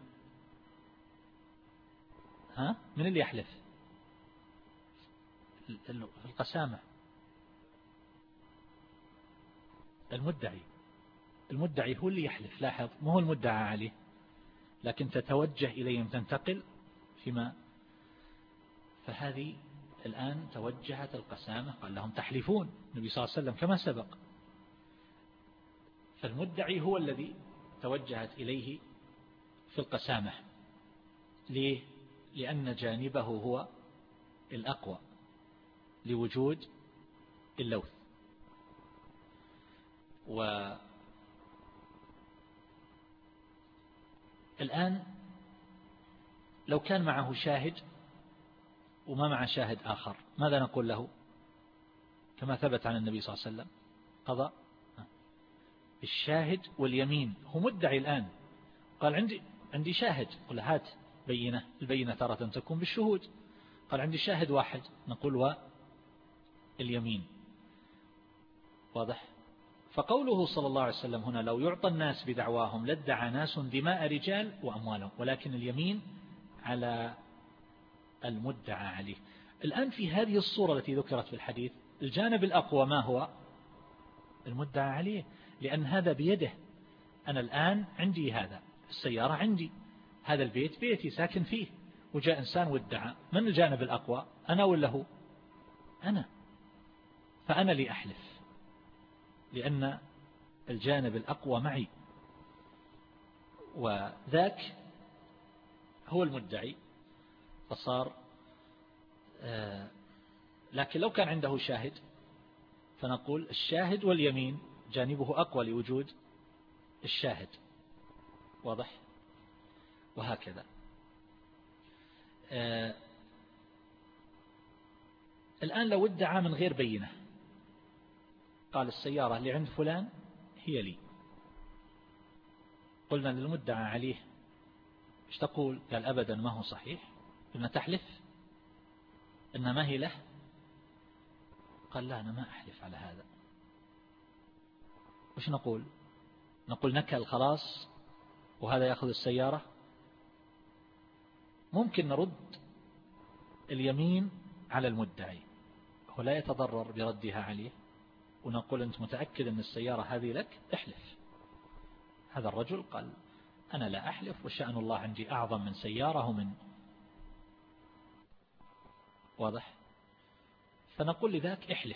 S2: ها؟ من اللي يحلف في القسامة؟ المدعي. المدعي هو اللي يحلف، لاحظ، ما هو المدعى عليه، لكن تتوجه إليهم، تنتقل فيما. فهذه الآن توجهت القسامة، قال لهم تحلفون، النبي صلى الله عليه وسلم كما سبق. فالمدعي هو الذي توجهت إليه في القسامة. ليه؟ لأن جانبه هو الأقوى لوجود اللوث. الآن لو كان معه شاهد وما مع شاهد آخر ماذا نقول له؟ كما ثبت عن النبي صلى الله عليه وسلم قضى الشاهد واليمين. هو مدعي الآن، قال عندي عندي شاهد، قل هات بينة، البينة تارة تكون بالشهود. قال عندي شاهد واحد، نقول واليمين. واضح؟ فقوله صلى الله عليه وسلم هنا لو يعطى الناس بدعواهم لادعى ناس دماء رجال وأموالهم، ولكن اليمين على المدعى عليه. الآن في هذه الصورة التي ذكرت في الحديث الجانب الأقوى ما هو؟ المدعى عليه، لأن هذا بيده. أنا الآن عندي هذا، السيارة عندي، هذا البيت بيتي ساكن فيه، وجاء إنسان وادعى، من الجانب الأقوى؟ أنا ولا هو؟ أنا. فأنا لي أحلف لأن الجانب الأقوى معي، وذاك هو المدعي. فصار آه لكن لو كان عنده شاهد فنقول الشاهد واليمين جانبه أقوى لوجود الشاهد. واضح؟ وهكذا. آه الآن لو ادعى من غير بينة، قال السيارة اللي عند فلان هي لي، قلنا للمدعى عليه ايش تقول؟ قال أبدا ما هو صحيح. قلنا تحلف إن ما هي له؟ قال لا أنا ما أحلف على هذا. وش نقول؟ نقول نكل خلاص وهذا يأخذ السيارة؟ ممكن نرد اليمين على المدعي، هو لا يتضرر بردها عليه، ونقول أنت متأكد أن السيارة هذه لك؟ احلف. هذا الرجل قال أنا لا أحلف وشأن الله عندي أعظم من سيارة من. واضح؟ فنقول لذاك احلف،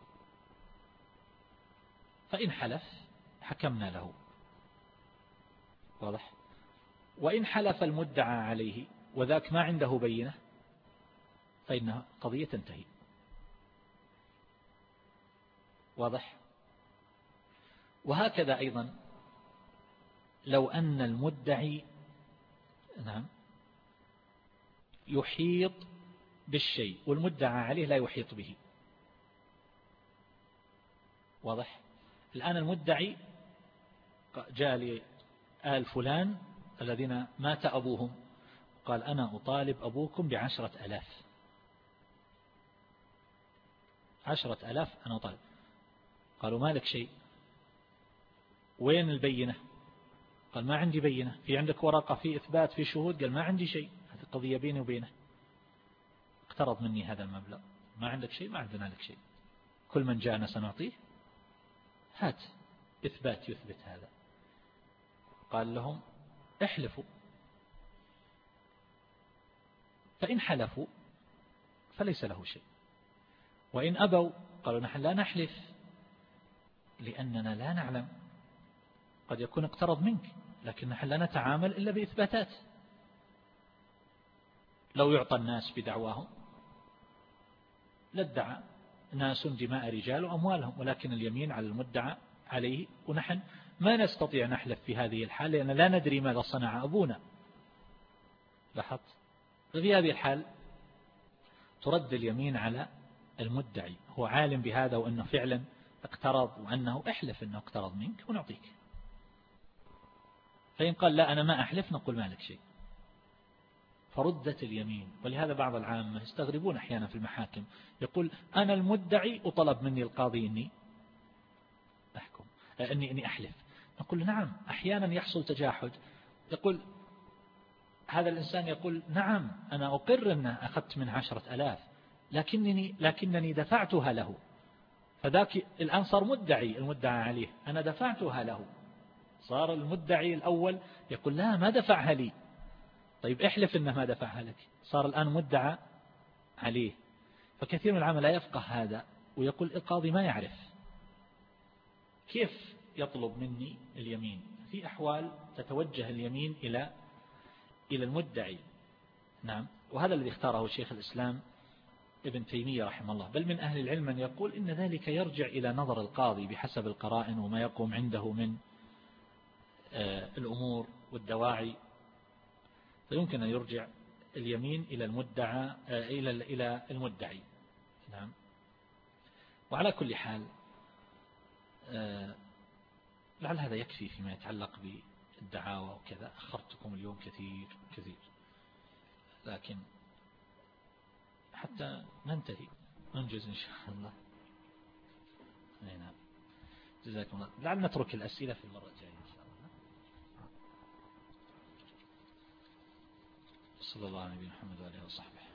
S2: فإن حلف حكمنا له. واضح؟ وإن حلف المدعى عليه وذاك ما عنده بينة فإن قضية تنتهي. واضح؟ وهكذا أيضا لو أن المدعي نعم يحيط بالشيء والمدعى عليه لا يحيط به. واضح؟ الآن المدعي جاء لآل فلان الذين مات أبوهم، قال أنا أطالب أبوكم بعشرة ألاف، عشرة ألاف أنا أطالب. قالوا ما لك شيء، وين البينة؟ قال ما عندي بينة. في عندك ورقة في إثبات في شهود؟ قال ما عندي شيء، هذه القضية بيني وبينه، اقترض مني هذا المبلغ. ما عندك شيء؟ ما عندنا لك شيء، كل من جاءنا سنعطيه، هات إثبات يثبت هذا. قال لهم احلفوا، فإن حلفوا فليس له شيء، وإن أبوا قالوا نحن لا نحلف لأننا لا نعلم، قد يكون اقترض منك لكن نحن لا نتعامل إلا بإثباتات. لو يعطى الناس بدعواهم لادعى ناس دماء رجال وأموالهم، ولكن اليمين على المدعى عليه، ونحن ما نستطيع نحلف في هذه الحال لأن لا ندري ماذا صنع أبونا. لاحظت؟ ففي هذه الحال ترد اليمين على المدعي، هو عالم بهذا وأنه فعلا اقترض وأنه احلف أنه اقترض منك ونعطيك. فإن قال لا أنا ما أحلف نقول ما لك شيء، فردت اليمين. ولهذا بعض العامة يستغربون أحيانا في المحاكم، يقول أنا المدعي وطلب مني القاضي أني أحكم أني أني أحلف. نقول نعم أحيانا يحصل تجاحد، يقول هذا الإنسان يقول نعم أنا أقر أن أخذت من عشرة ألاف لكنني لكنني دفعتها له، فذاك الآن صار مدعي، المدعى عليه أنا دفعتها له. صار المدعي الأول يقول لا ما دفعها لي، طيب احلف إنه ما دفعها لك، صار الآن مدعى عليه. فكثير من العامة لا يفقه هذا ويقول القاضي ما يعرف كيف يطلب مني اليمين. في أحوال تتوجه اليمين إلى إلى المدعي. نعم، وهذا الذي اختاره شيخ الإسلام ابن تيمية رحمه الله، بل من أهل العلم من يقول إن ذلك يرجع إلى نظر القاضي بحسب القرائن وما يقوم عنده من الأمور والدواعي فيمكن أن يرجع اليمين إلى المدعى إلى إلى المدعي. نعم. وعلى كل حال لعل هذا يكفي فيما يتعلق بالدعاوى وكذا. أخرتكم اليوم كثير كثير، لكن حتى ننتهي ننجز إن شاء الله. نعم. جزاكم الله. لعل نترك الأسئلة في المرة الجاية إن شاء الله. صلى الله عليه وسلم محمد وعلى آله وصحبه.